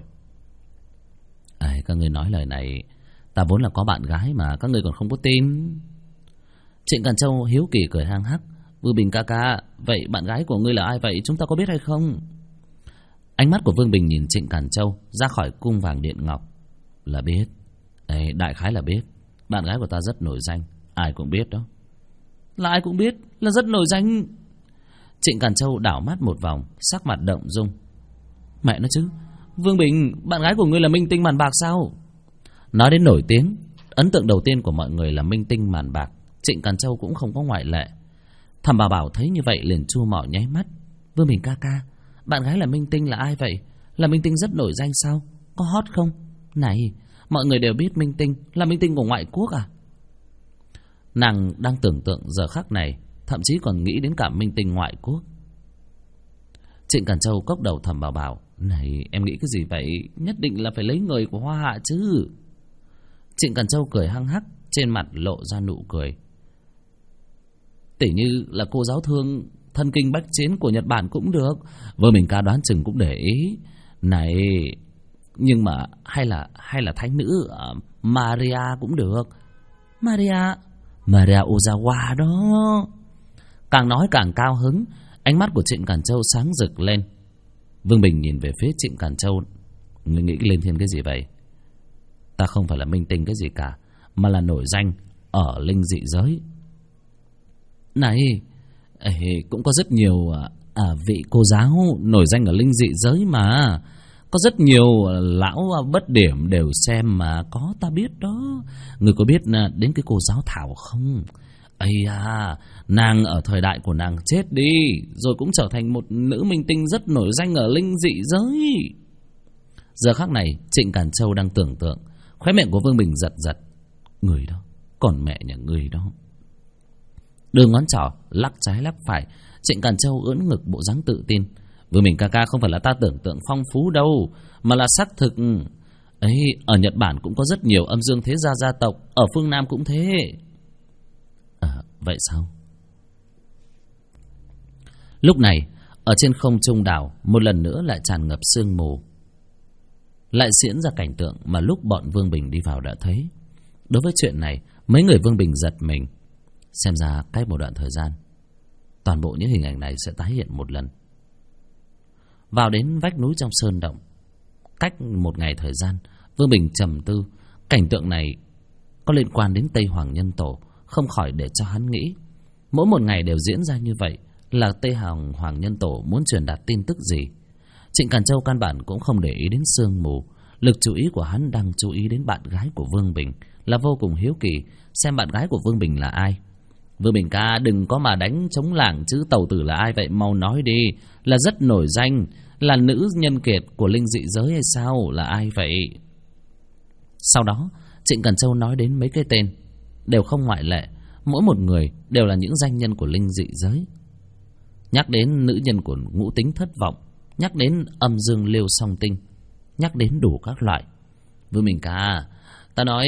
Các người nói lời này, ta vốn là có bạn gái mà, các người còn không có tin. Trịnh Càn Châu hiếu kỳ cười hang hắc. Vương Bình ca ca, vậy bạn gái của ngươi là ai vậy, chúng ta có biết hay không? Ánh mắt của Vương Bình nhìn Trịnh Càn Châu ra khỏi cung vàng điện ngọc. Là biết. Đại khái là biết. Bạn gái của ta rất nổi danh, ai cũng biết đó. Là ai cũng biết, là rất nổi danh. Trịnh Càn Châu đảo mắt một vòng, sắc mặt động dung. Mẹ nó chứ, Vương Bình, bạn gái của ngươi là minh tinh màn bạc sao? Nói đến nổi tiếng, ấn tượng đầu tiên của mọi người là minh tinh màn bạc. Trịnh Càn Châu cũng không có ngoại lệ. Thẩm Bảo Bảo thấy như vậy liền chua mỏ nháy mắt. Vương Bình ca ca, bạn gái là minh tinh là ai vậy? Là minh tinh rất nổi danh sao? Có hot không? Này, mọi người đều biết minh tinh là minh tinh của ngoại quốc à? Nàng đang tưởng tượng giờ khắc này, thậm chí còn nghĩ đến cả minh tinh ngoại quốc. Trịnh Càn Châu cốc đầu Thẩm Bảo Bảo. Này, em nghĩ cái gì vậy? Nhất định là phải lấy người của Hoa Hạ chứ. Trịnh Càn Châu cười hăng hắc, trên mặt lộ ra nụ cười. Tỉ như là cô giáo thương thân kinh bách chiến của Nhật Bản cũng được. Vừa mình ca đoán chừng cũng để ý. Này, nhưng mà hay là thánh nữ Maria cũng được. Maria Ozawa đó. Càng nói càng cao hứng. Ánh mắt của Trịnh Càn Châu sáng rực lên. Vương Bình nhìn về phía Trịnh Càn Châu. Ngươi nghĩ lên thiên cái gì vậy? Ta không phải là minh tinh cái gì cả, mà là nổi danh ở linh dị giới. Này, cũng có rất nhiều vị cô giáo nổi danh ở linh dị giới mà. Có rất nhiều lão bất điểm đều xem mà, có ta biết đó. Người có biết đến cái cô giáo Thảo không? Nàng ở thời đại của nàng chết đi, rồi cũng trở thành một nữ minh tinh rất nổi danh ở linh dị giới. Giờ khắc này, Trịnh Càn Châu đang tưởng tượng, khóe miệng của Vương Bình giật giật. Người đó, còn mẹ nhà người đó. Đưa ngón trỏ lắc trái lắc phải, Trịnh Càn Châu ưỡn ngực bộ dáng tự tin. Vương Bình ca ca, không phải là ta tưởng tượng phong phú đâu, mà là xác thực. Ở Nhật Bản cũng có rất nhiều âm dương thế gia gia tộc, ở phương Nam cũng thế. Vậy sao? Lúc này, ở trên không trung đảo, một lần nữa lại tràn ngập sương mù. Lại diễn ra cảnh tượng mà lúc bọn Vương Bình đi vào đã thấy. Đối với chuyện này, mấy người Vương Bình giật mình. Xem ra cách một đoạn thời gian, toàn bộ những hình ảnh này sẽ tái hiện một lần. Vào đến vách núi trong sơn động, cách một ngày thời gian, Vương Bình trầm tư. Cảnh tượng này có liên quan đến Tây Hoàng Nhân Tổ, không khỏi để cho hắn nghĩ. Mỗi một ngày đều diễn ra như vậy là Tây Hoàng Nhân Tổ muốn truyền đạt tin tức gì. Trịnh Càn Châu căn bản cũng không để ý đến sương mù. Lực chú ý của hắn đang chú ý đến bạn gái của Vương Bình, là vô cùng hiếu kỳ xem bạn gái của Vương Bình là ai. Vương Bình ca, đừng có mà đánh trống lảng chứ, tàu tử là ai vậy, mau nói đi. Là rất nổi danh, là nữ nhân kiệt của linh dị giới hay sao, là ai vậy? Sau đó Trịnh Càn Châu nói đến mấy cái tên, đều không ngoại lệ, mỗi một người đều là những danh nhân của linh dị giới. Nhắc đến nữ nhân của Ngũ Tính Thất Vọng, nhắc đến Âm Dương Liêu Song Tinh, nhắc đến đủ các loại. Vương Bình ca, ta nói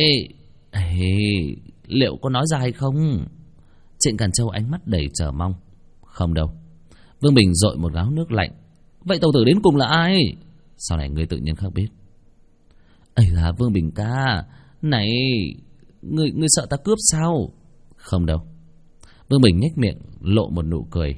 liệu có nói ra hay không? Trịnh Càn Châu ánh mắt đầy chờ mong. Không đâu. Vương Bình dội một gáo nước lạnh. Vậy tàu tử đến cùng là ai? Sau này ngươi tự nhiên khác biết. Ấy là Vương Bình ca, này, ngươi sợ ta cướp sao? Không đâu. Vương Bình nhếch miệng lộ một nụ cười.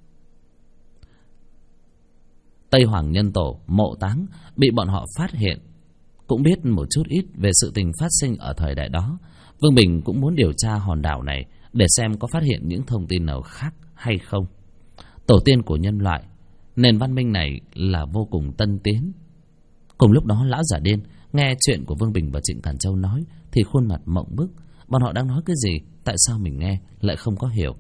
Tây Hoàng Nhân Tổ mộ táng bị bọn họ phát hiện, cũng biết một chút ít về sự tình phát sinh ở thời đại đó. Vương Bình cũng muốn điều tra hòn đảo này để xem có phát hiện những thông tin nào khác hay không. Tổ tiên của nhân loại, nền văn minh này là vô cùng tân tiến. Cùng lúc đó lão giả điên nghe chuyện của Vương Bình và Trịnh Càn Châu nói thì khuôn mặt mộng bức. Bọn họ đang nói cái gì? Tại sao mình nghe lại không có hiểu?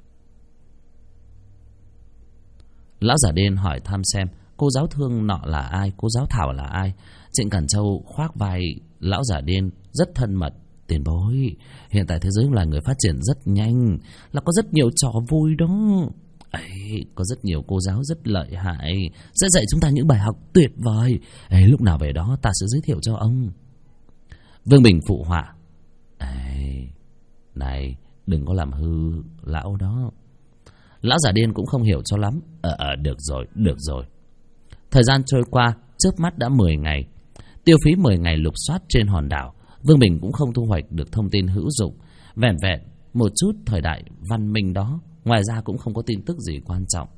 Lão giả điên hỏi thăm xem cô giáo thương nọ là ai, cô giáo Thảo là ai. Trịnh Càn Châu khoác vai lão giả điên rất thân mật. Tiền bối, hiện tại thế giới loài người phát triển rất nhanh, là có rất nhiều trò vui đó. Ấy, có rất nhiều cô giáo rất lợi hại, sẽ dạy chúng ta những bài học tuyệt vời. Ấy, lúc nào về đó ta sẽ giới thiệu cho ông. Vương Bình phụ họa. Ấy, này, đừng có làm hư lão đó. Lão giả điên cũng không hiểu cho lắm. Được rồi. Thời gian trôi qua, chớp mắt đã 10 ngày. Tiêu phí 10 ngày lục soát trên hòn đảo, Vương Bình cũng không thu hoạch được thông tin hữu dụng. Vẻn vẹn một chút thời đại văn minh đó, ngoài ra cũng không có tin tức gì quan trọng.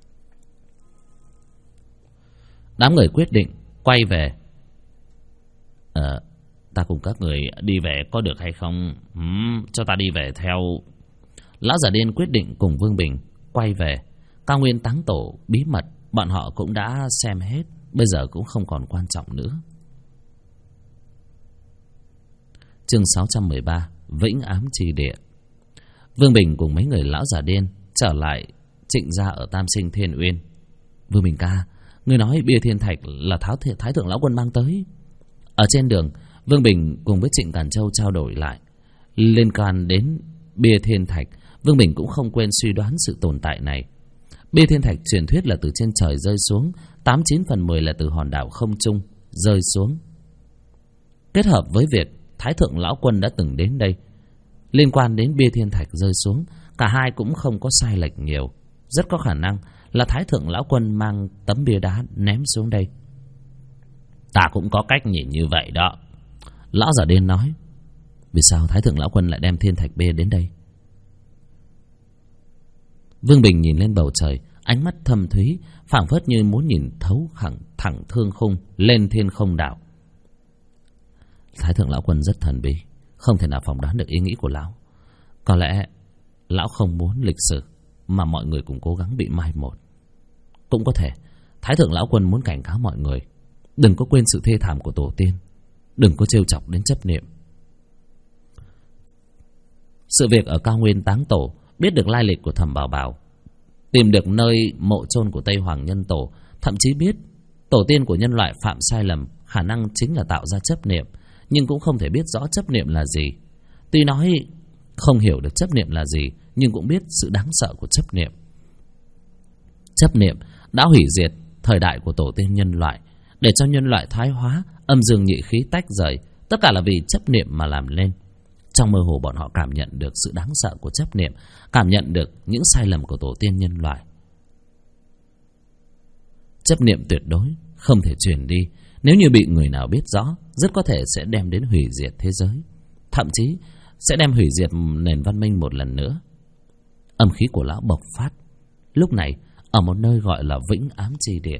Đám người quyết định quay về. Ta cùng các người đi về có được hay không? Cho ta đi về theo. Lão giả điên quyết định cùng Vương Bình quay về. Cao Nguyên Táng Tổ bí mật bọn họ cũng đã xem hết, bây giờ cũng không còn quan trọng nữa. Chương 613, Vĩnh Ám Chi Địa. Vương Bình cùng mấy người lão già điên trở lại Trịnh gia ở Tam Sinh Thiên Uyên. Vương Bình ca, ngươi nói bia thiên thạch là Thái thượng lão quân mang tới. Ở trên đường, Vương Bình cùng với Trịnh Càn Châu trao đổi lại liên quan đến bia thiên thạch. Vương Bình cũng không quên suy đoán sự tồn tại này. Bia thiên thạch truyền thuyết là từ trên trời rơi xuống, 89 phần 10 là từ hòn đảo không trung rơi xuống. Kết hợp với việc Thái thượng lão quân đã từng đến đây, liên quan đến bia thiên thạch rơi xuống, cả hai cũng không có sai lệch nhiều. Rất có khả năng là Thái thượng lão quân mang tấm bia đá ném xuống đây. Ta cũng có cách nhìn như vậy đó. Lão giả điên nói. Vì sao Thái thượng lão quân lại đem thiên thạch bia đến đây? Vương Bình nhìn lên bầu trời, ánh mắt thâm thúy, phảng phất như muốn nhìn thấu thẳng thương khung lên thiên không đảo. Thái thượng lão quân rất thần bí, không thể nào phỏng đoán được ý nghĩ của lão. Có lẽ lão không muốn lịch sử mà mọi người cũng cố gắng bị mai một. Cũng có thể Thái thượng lão quân muốn cảnh cáo mọi người đừng có quên sự thê thảm của tổ tiên, đừng có trêu chọc đến chấp niệm. Sự việc ở Cao Nguyên Táng Tổ, biết được lai lịch của Thẩm Bảo Bảo, tìm được nơi mộ chôn của Tây Hoàng Nhân Tổ, thậm chí biết tổ tiên của nhân loại phạm sai lầm, khả năng chính là tạo ra chấp niệm, nhưng cũng không thể biết rõ chấp niệm là gì. Tuy nói không hiểu được chấp niệm là gì, nhưng cũng biết sự đáng sợ của chấp niệm. Chấp niệm đã hủy diệt thời đại của tổ tiên nhân loại, để cho nhân loại thoái hóa, âm dương nhị khí tách rời, tất cả là vì chấp niệm mà làm lên. Trong mơ hồ bọn họ cảm nhận được sự đáng sợ của chấp niệm, cảm nhận được những sai lầm của tổ tiên nhân loại. Chấp niệm tuyệt đối không thể truyền đi, nếu như bị người nào biết rõ, rất có thể sẽ đem đến hủy diệt thế giới, thậm chí sẽ đem hủy diệt nền văn minh một lần nữa. Âm khí của lão bộc phát lúc này ở một nơi gọi là Vĩnh Ám Chi Địa.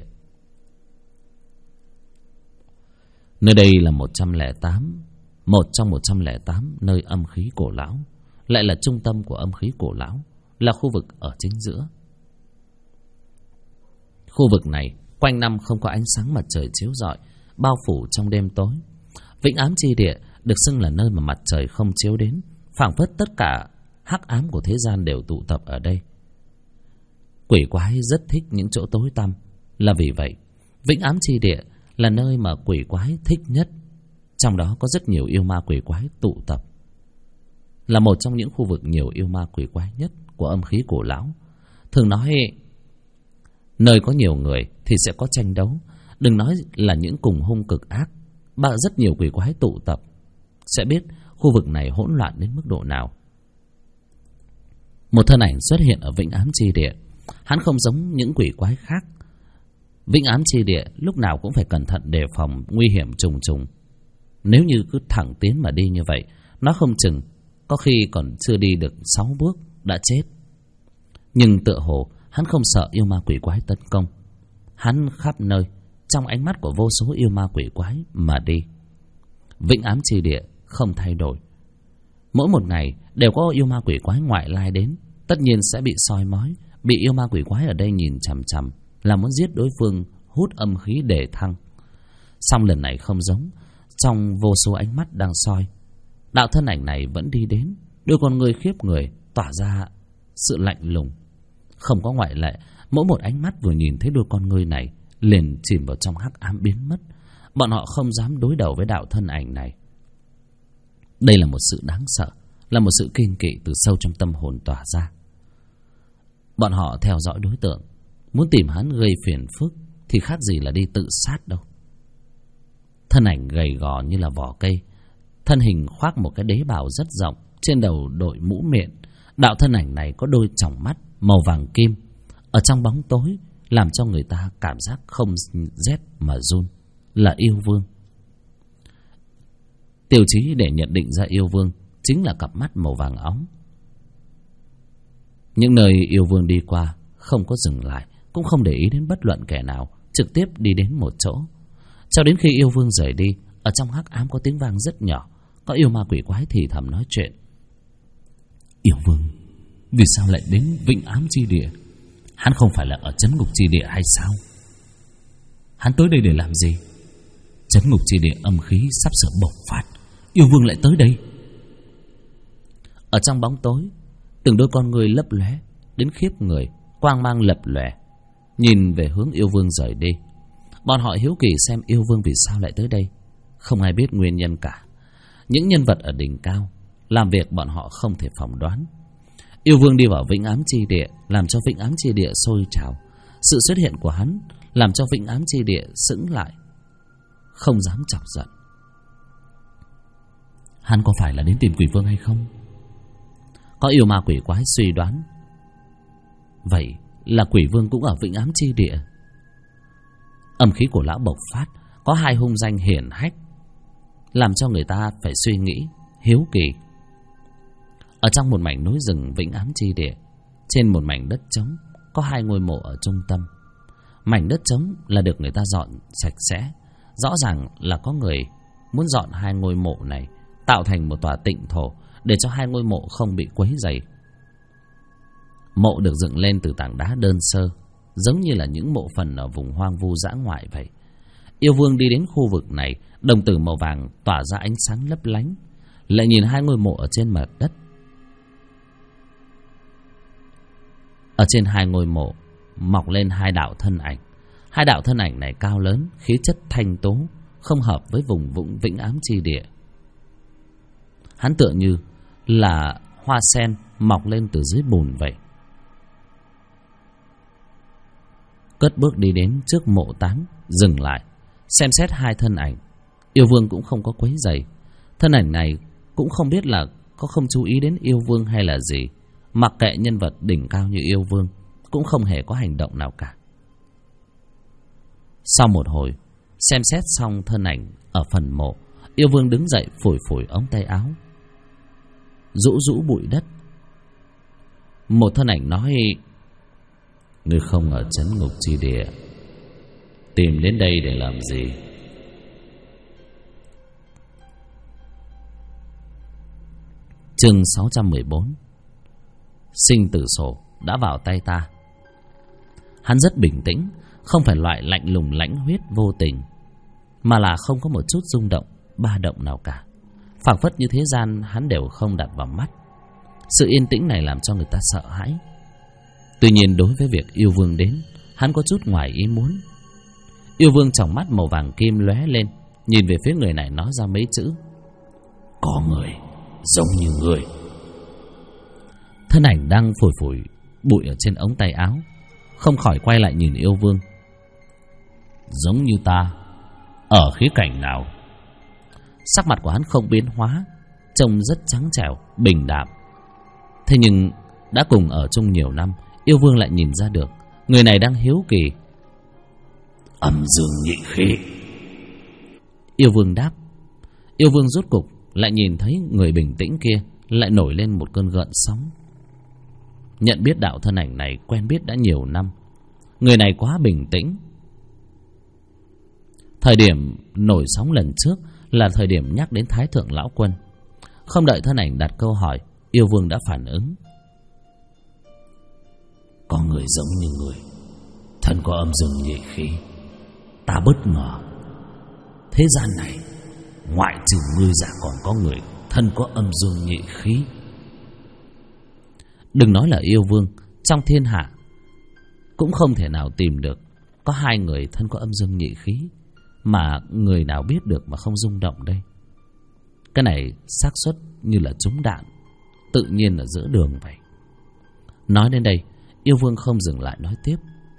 Nơi đây là 108, một trong 108 nơi âm khí cổ lão, lại là trung tâm của âm khí cổ lão, là khu vực ở chính giữa. Khu vực này quanh năm không có ánh sáng mặt trời chiếu rọi, bao phủ trong đêm tối. Vĩnh ám chi địa được xưng là nơi mà mặt trời không chiếu đến, phảng phất tất cả hắc ám của thế gian đều tụ tập ở đây. Quỷ quái rất thích những chỗ tối tăm, là vì vậy Vĩnh ám chi địa là nơi mà quỷ quái thích nhất. Trong đó có rất nhiều yêu ma quỷ quái tụ tập, là một trong những khu vực nhiều yêu ma quỷ quái nhất của âm khí cổ lão. Thường nói nơi có nhiều người thì sẽ có tranh đấu, đừng nói là những cùng hung cực ác, rất nhiều quỷ quái tụ tập, sẽ biết khu vực này hỗn loạn đến mức độ nào. Một thân ảnh xuất hiện ở Vĩnh ám chi địa. Hắn không giống những quỷ quái khác. Vĩnh ám chi địa lúc nào cũng phải cẩn thận đề phòng nguy hiểm trùng trùng. Nếu như cứ thẳng tiến mà đi như vậy, nó không chừng có khi còn chưa đi được 6 bước đã chết. Nhưng tựa hồ hắn không sợ yêu ma quỷ quái tấn công. Hắn khắp nơi trong ánh mắt của vô số yêu ma quỷ quái mà đi. Vĩnh ám chi địa không thay đổi. Mỗi một ngày đều có yêu ma quỷ quái ngoại lai đến, tất nhiên sẽ bị soi mói, bị yêu ma quỷ quái ở đây nhìn chằm chằm, là muốn giết đối phương, hút âm khí để thăng. Song lần này không giống, trong vô số ánh mắt đang soi, đạo thân ảnh này vẫn đi đến, đôi con người khiếp người tỏa ra sự lạnh lùng. Không có ngoại lệ, mỗi một ánh mắt vừa nhìn thấy đôi con người này liền chìm vào trong hắc ám biến mất. Bọn họ không dám đối đầu với đạo thân ảnh này. Đây là một sự đáng sợ, là một sự kiêng kỵ từ sâu trong tâm hồn tỏa ra. Bọn họ theo dõi đối tượng, muốn tìm hắn gây phiền phức thì khác gì là đi tự sát đâu. Thân ảnh gầy gò như là vỏ cây, thân hình khoác một cái đế bào rất rộng, trên đầu đội mũ miệng. Đạo thân ảnh này có đôi tròng mắt màu vàng kim, ở trong bóng tối làm cho người ta cảm giác không rét mà run, là yêu vương. Tiêu chí để nhận định ra yêu vương chính là cặp mắt màu vàng óng. Những nơi yêu vương đi qua không có dừng lại, cũng không để ý đến bất luận kẻ nào, trực tiếp đi đến một chỗ. Cho đến khi yêu vương rời đi, ở trong hắc ám có tiếng vang rất nhỏ, có yêu ma quỷ quái thì thầm nói chuyện. Yêu vương vì sao lại đến Vĩnh ám chi địa? Hắn không phải là ở trấn ngục chi địa hay sao? Hắn tới đây để làm gì? Trấn ngục chi địa âm khí sắp sửa bộc phát, yêu vương lại tới đây. Ở trong bóng tối, từng đôi con người lấp lóe đến khiếp người, quang mang lập lòe, nhìn về hướng yêu vương rời đi. Bọn họ hiếu kỳ xem yêu vương vì sao lại tới đây. Không ai biết nguyên nhân cả. Những nhân vật ở đỉnh cao làm việc bọn họ không thể phỏng đoán. Yêu vương đi vào Vĩnh ám chi địa, làm cho Vĩnh ám chi địa sôi trào. Sự xuất hiện của hắn làm cho Vĩnh ám chi địa sững lại, không dám chọc giận. Hắn có phải là đến tìm quỷ vương hay không? Có yêu ma quỷ quái suy đoán. Vậy là quỷ vương cũng ở Vĩnh ám chi địa. Âm khí của lão bộc phát, có hai hung danh hiển hách, làm cho người ta phải suy nghĩ, hiếu kỳ. Ở trong một mảnh núi rừng Vĩnh ám chi địa, trên một mảnh đất trống, có hai ngôi mộ ở trung tâm. Mảnh đất trống là được người ta dọn sạch sẽ. Rõ ràng là có người muốn dọn hai ngôi mộ này, tạo thành một tòa tịnh thổ, để cho hai ngôi mộ không bị quấy rầy. Mộ được dựng lên từ tảng đá đơn sơ, giống như là những mộ phần ở vùng hoang vu dã ngoại vậy. Yêu vương đi đến khu vực này, đồng tử màu vàng tỏa ra ánh sáng lấp lánh, lại nhìn hai ngôi mộ ở trên mặt đất. Ở trên hai ngôi mộ mọc lên hai đạo thân ảnh. Hai đạo thân ảnh này cao lớn, khí chất thanh tố, không hợp với vùng Vĩnh ám chi địa. Hắn tựa như là hoa sen mọc lên từ dưới bùn vậy. Cất bước đi đến trước mộ táng, dừng lại, xem xét hai thân ảnh. Yêu vương cũng không có quấy rầy. Thân ảnh này cũng không biết là có không chú ý đến yêu vương hay là gì. Mặc kệ nhân vật đỉnh cao như yêu vương, cũng không hề có hành động nào cả. Sau một hồi xem xét xong thân ảnh ở phần mộ, yêu vương đứng dậy phủi phủi ống tay áo, rũ rũ bụi đất. Một thân ảnh nói: Ngươi không ở trấn ngục chi địa, tìm đến đây để làm gì? Chương 614. sinh tử sổ đã vào tay ta. Hắn rất bình tĩnh, không phải loại lạnh lùng lãnh huyết vô tình, mà là không có một chút rung động, ba động nào cả. Phảng phất như thế gian hắn đều không đặt vào mắt. Sự yên tĩnh này làm cho người ta sợ hãi. Tuy nhiên đối với việc yêu vương đến, hắn có chút ngoài ý muốn. Yêu vương tròng mắt màu vàng kim lóe lên, nhìn về phía người này nói ra mấy chữ: có người giống như người. Thân ảnh đang phủi phủi bụi ở trên ống tay áo, không khỏi quay lại nhìn yêu vương. Giống như ta? Ở khía cạnh nào? Sắc mặt của hắn không biến hóa, trông rất trắng trẻo, bình đạm. Thế nhưng đã cùng ở chung nhiều năm, yêu vương lại nhìn ra được người này đang hiếu kỳ. Âm dương nhị khí. Yêu vương đáp. Yêu vương rốt cục lại nhìn thấy người bình tĩnh kia lại nổi lên một cơn gợn sóng. Nhận biết đạo thân ảnh này quen biết đã nhiều năm. Người này quá bình tĩnh. Thời điểm nổi sóng lần trước là thời điểm nhắc đến Thái Thượng Lão Quân. Không đợi thân ảnh đặt câu hỏi, yêu vương đã phản ứng. Có người giống như người, thân có âm dương nhị khí. Ta bất ngờ thế gian này ngoại trừ ngươi ra còn có người thân có âm dương nhị khí. Đừng nói là yêu vương, trong thiên hạ cũng không thể nào tìm được có hai người thân có âm dương nhị khí. Mà người nào biết được mà không rung động đây? Cái này xác suất như là trúng đạn, tự nhiên ở giữa đường vậy. Nói đến đây, yêu vương không dừng lại nói tiếp.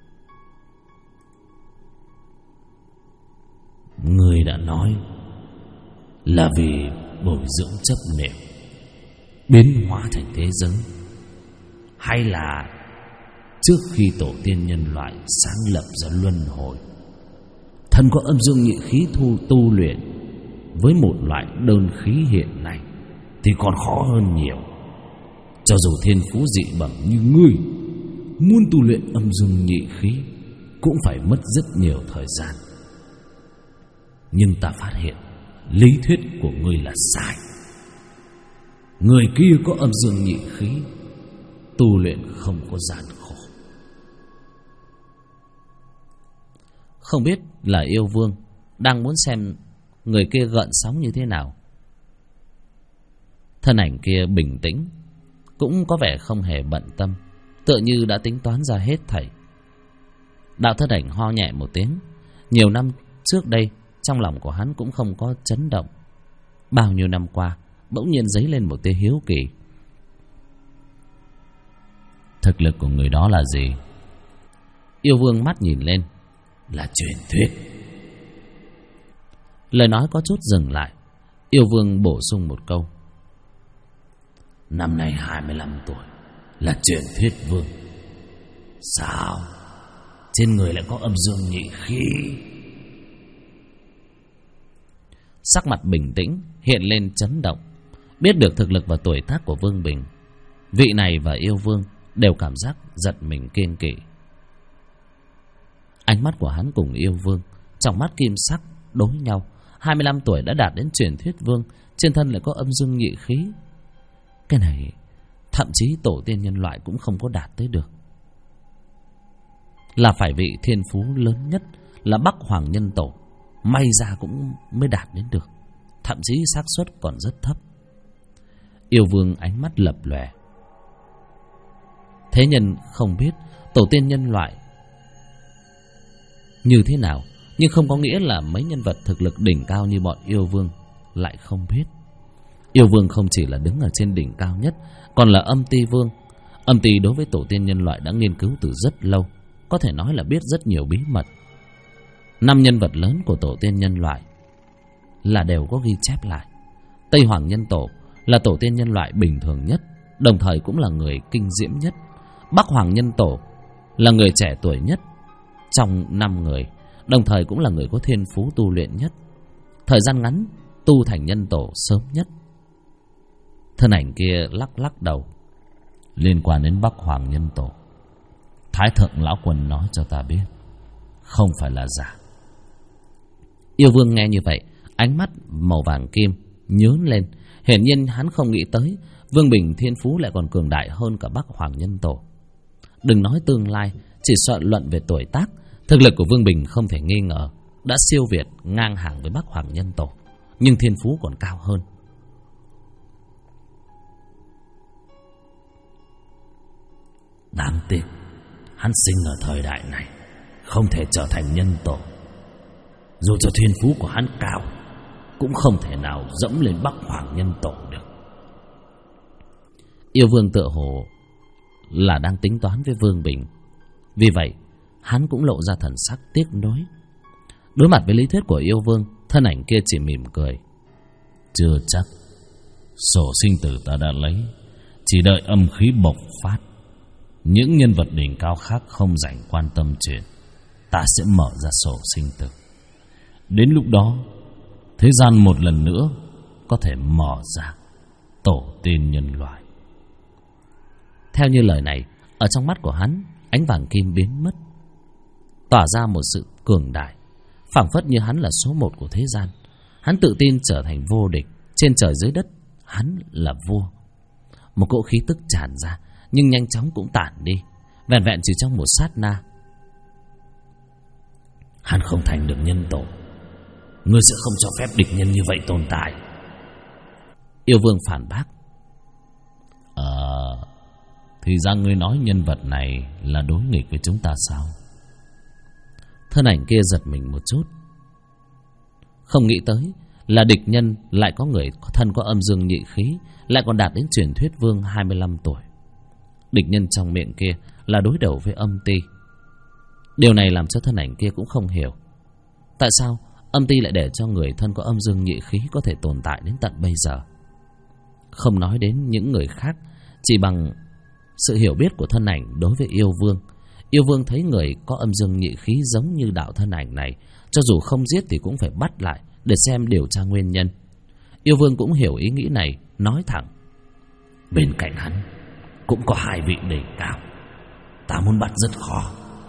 Người đã nói là vì bồi dưỡng chấp niệm, biến hóa thành thế giới, hay là trước khi tổ tiên nhân loại sáng lập ra luân hồi, thân có âm dương nhị khí tu luyện với một loại đơn khí hiện nay thì còn khó hơn nhiều. Cho dù thiên phú dị bẩm như ngươi, muốn tu luyện âm dương nhị khí cũng phải mất rất nhiều thời gian. Nhưng ta phát hiện lý thuyết của ngươi là sai. Người kia có âm dương nhị khí, tu luyện không có gian khổ. Không biết là yêu vương đang muốn xem người kia gợn sóng như thế nào. Thân ảnh kia bình tĩnh, cũng có vẻ không hề bận tâm, tựa như đã tính toán ra hết thảy. Đạo thân ảnh ho nhẹ một tiếng. Nhiều năm trước đây, trong lòng của hắn cũng không có chấn động. Bao nhiêu năm qua, bỗng nhiên dấy lên một tia hiếu kỳ. Thực lực của người đó là gì? Yêu vương mắt nhìn lên. Là truyền thuyết. Lời nói có chút dừng lại. Yêu vương bổ sung một câu. Năm nay 25 tuổi, là truyền thuyết vương. Sao? Trên người lại có âm dương nhị khí? Sắc mặt bình tĩnh hiện lên chấn động. Biết được thực lực và tuổi tác của Vương Bình, vị này và yêu vương đều cảm giác giật mình kiêng kỵ. Ánh mắt của hắn cùng yêu vương trong mắt kim sắc đối nhau. 25 tuổi đã đạt đến truyền thuyết vương, trên thân lại có âm dương nhị khí. Cái này thậm chí tổ tiên nhân loại cũng không có đạt tới được. Là phải vị thiên phú lớn nhất là Bắc Hoàng Nhân Tổ, may ra cũng mới đạt đến được. Thậm chí xác suất còn rất thấp. Yêu vương ánh mắt lập lòe. Thế nhân không biết tổ tiên nhân loại như thế nào, nhưng không có nghĩa là mấy nhân vật thực lực đỉnh cao như bọn yêu vương lại không biết. Yêu vương không chỉ là đứng ở trên đỉnh cao nhất, còn là âm ti vương. Âm ti đối với tổ tiên nhân loại đã nghiên cứu từ rất lâu, có thể nói là biết rất nhiều bí mật. 5 nhân vật lớn của tổ tiên nhân loại là đều có ghi chép lại. Tây Hoàng Nhân Tổ là tổ tiên nhân loại bình thường nhất, đồng thời cũng là người kinh diễm nhất. Bắc Hoàng Nhân Tổ là người trẻ tuổi nhất trong 5 người, đồng thời cũng là người có thiên phú tu luyện nhất, thời gian ngắn tu thành nhân tổ sớm nhất. Thân ảnh kia lắc lắc đầu. Liên quan đến Bắc Hoàng Nhân Tổ, Thái Thượng Lão Quân nói cho ta biết, không phải là giả. Yêu vương nghe như vậy, ánh mắt màu vàng kim nhướng lên. Hiển nhiên hắn không nghĩ tới Vương Bình thiên phú lại còn cường đại hơn cả Bắc Hoàng Nhân Tổ. Đừng nói tương lai, chỉ soạn luận về tuổi tác, thực lực của Vương Bình không thể nghi ngờ đã siêu việt ngang hàng với Bắc Hoàng Nhân Tổ, nhưng thiên phú còn cao hơn. Đáng tiếc, hắn sinh ở thời đại này, không thể trở thành nhân tổ. Dù cho thiên phú của hắn cao, cũng không thể nào dẫm lên Bắc Hoàng Nhân Tổ được. Yêu Vương tựa hồ là đang tính toán với Vương Bình. Vì vậy, hắn cũng lộ ra thần sắc tiếc nuối. Đối mặt với lý thuyết của Yêu Vương, thân ảnh kia chỉ mỉm cười. Chưa chắc. Sổ sinh tử ta đã lấy, chỉ đợi âm khí bộc phát. Những nhân vật đỉnh cao khác không rảnh quan tâm chuyện, ta sẽ mở ra sổ sinh tử. Đến lúc đó, thế gian một lần nữa có thể mở ra tổ tiên nhân loại. Theo như lời này, ở trong mắt của hắn, ánh vàng kim biến mất, tỏa ra một sự cường đại, phảng phất như hắn là số 1 của thế gian. Hắn tự tin trở thành vô địch, trên trời dưới đất, hắn là vua. Một cỗ khí tức tràn ra, nhưng nhanh chóng cũng tản đi, vẹn vẹn chỉ trong một sát na. Hắn không thành được nhân tổ, ngươi sẽ không cho phép địch nhân như vậy tồn tại. Yêu Vương phản bác. Thì ra ngươi nói nhân vật này là đối nghịch với chúng ta sao? Thân ảnh kia giật mình một chút, không nghĩ tới là địch nhân lại có người thân có âm dương nhị khí, lại còn đạt đến truyền thuyết vương 25 tuổi. Địch nhân trong miệng kia là đối đầu với âm ti. Điều này làm cho thân ảnh kia cũng không hiểu, tại sao âm ti lại để cho người thân có âm dương nhị khí có thể tồn tại đến tận bây giờ. Không nói đến những người khác, chỉ bằng sự hiểu biết của thân ảnh đối với Yêu Vương, Yêu Vương thấy người có âm dương nhị khí giống như đạo thân ảnh này, cho dù không giết thì cũng phải bắt lại để xem điều tra nguyên nhân. Yêu Vương cũng hiểu ý nghĩ này, nói thẳng. Bên cạnh hắn cũng có 2 vị đỉnh cao, ta muốn bắt rất khó.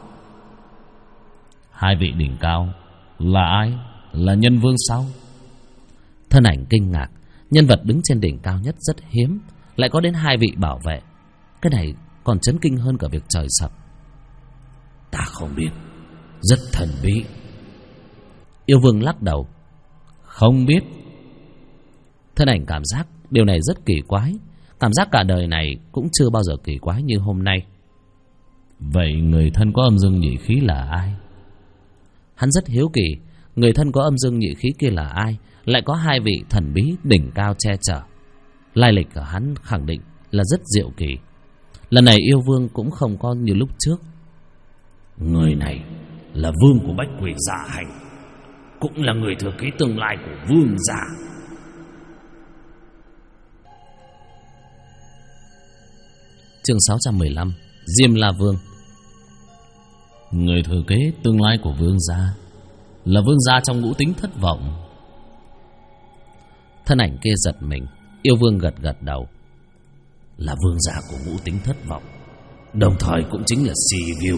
2 vị đỉnh cao là ai? Là nhân vương sao? Thân ảnh kinh ngạc, nhân vật đứng trên đỉnh cao nhất rất hiếm, lại có đến 2 vị bảo vệ. Cái này còn chấn kinh hơn cả việc trời sập. Ta không biết, rất thần bí. Yêu Vương lắc đầu. Không biết. Thân ảnh cảm giác điều này rất kỳ quái, cảm giác cả đời này cũng chưa bao giờ kỳ quái như hôm nay. Vậy người thân có âm dương nhị khí là ai? Hắn rất hiếu kỳ, người thân có âm dương nhị khí kia là ai, lại có 2 vị thần bí đỉnh cao che chở. Lai lịch của hắn khẳng định là rất diệu kỳ. Lần này Yêu Vương cũng không có như lúc trước. Người này là vương của Bách Quỷ Dạ Hành, cũng là người thừa kế tương lai của vương gia. Chương 615, Diêm La Vương. Người thừa kế tương lai của vương gia là vương gia trong ngũ tính thất vọng. Thân ảnh kia giật mình. Yêu Vương gật gật đầu. Là vương gia của ngũ tính thất vọng, đồng thời cũng chính là Sivu.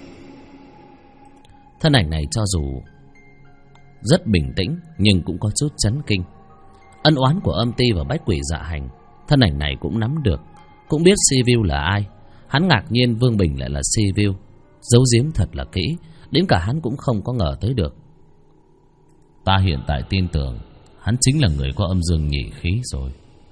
Thân ảnh này cho dù rất bình tĩnh nhưng cũng có chút chấn kinh. Ân oán của âm ti và Bách Quỷ Dạ Hành, thân ảnh này cũng nắm được, cũng biết Sivu là ai. Hắn ngạc nhiên Vương Bình lại là Sivu, giấu giếm thật là kỹ, đến cả hắn cũng không có ngờ tới được. Ta hiện tại tin tưởng hắn chính là người có âm dương nhị khí rồi.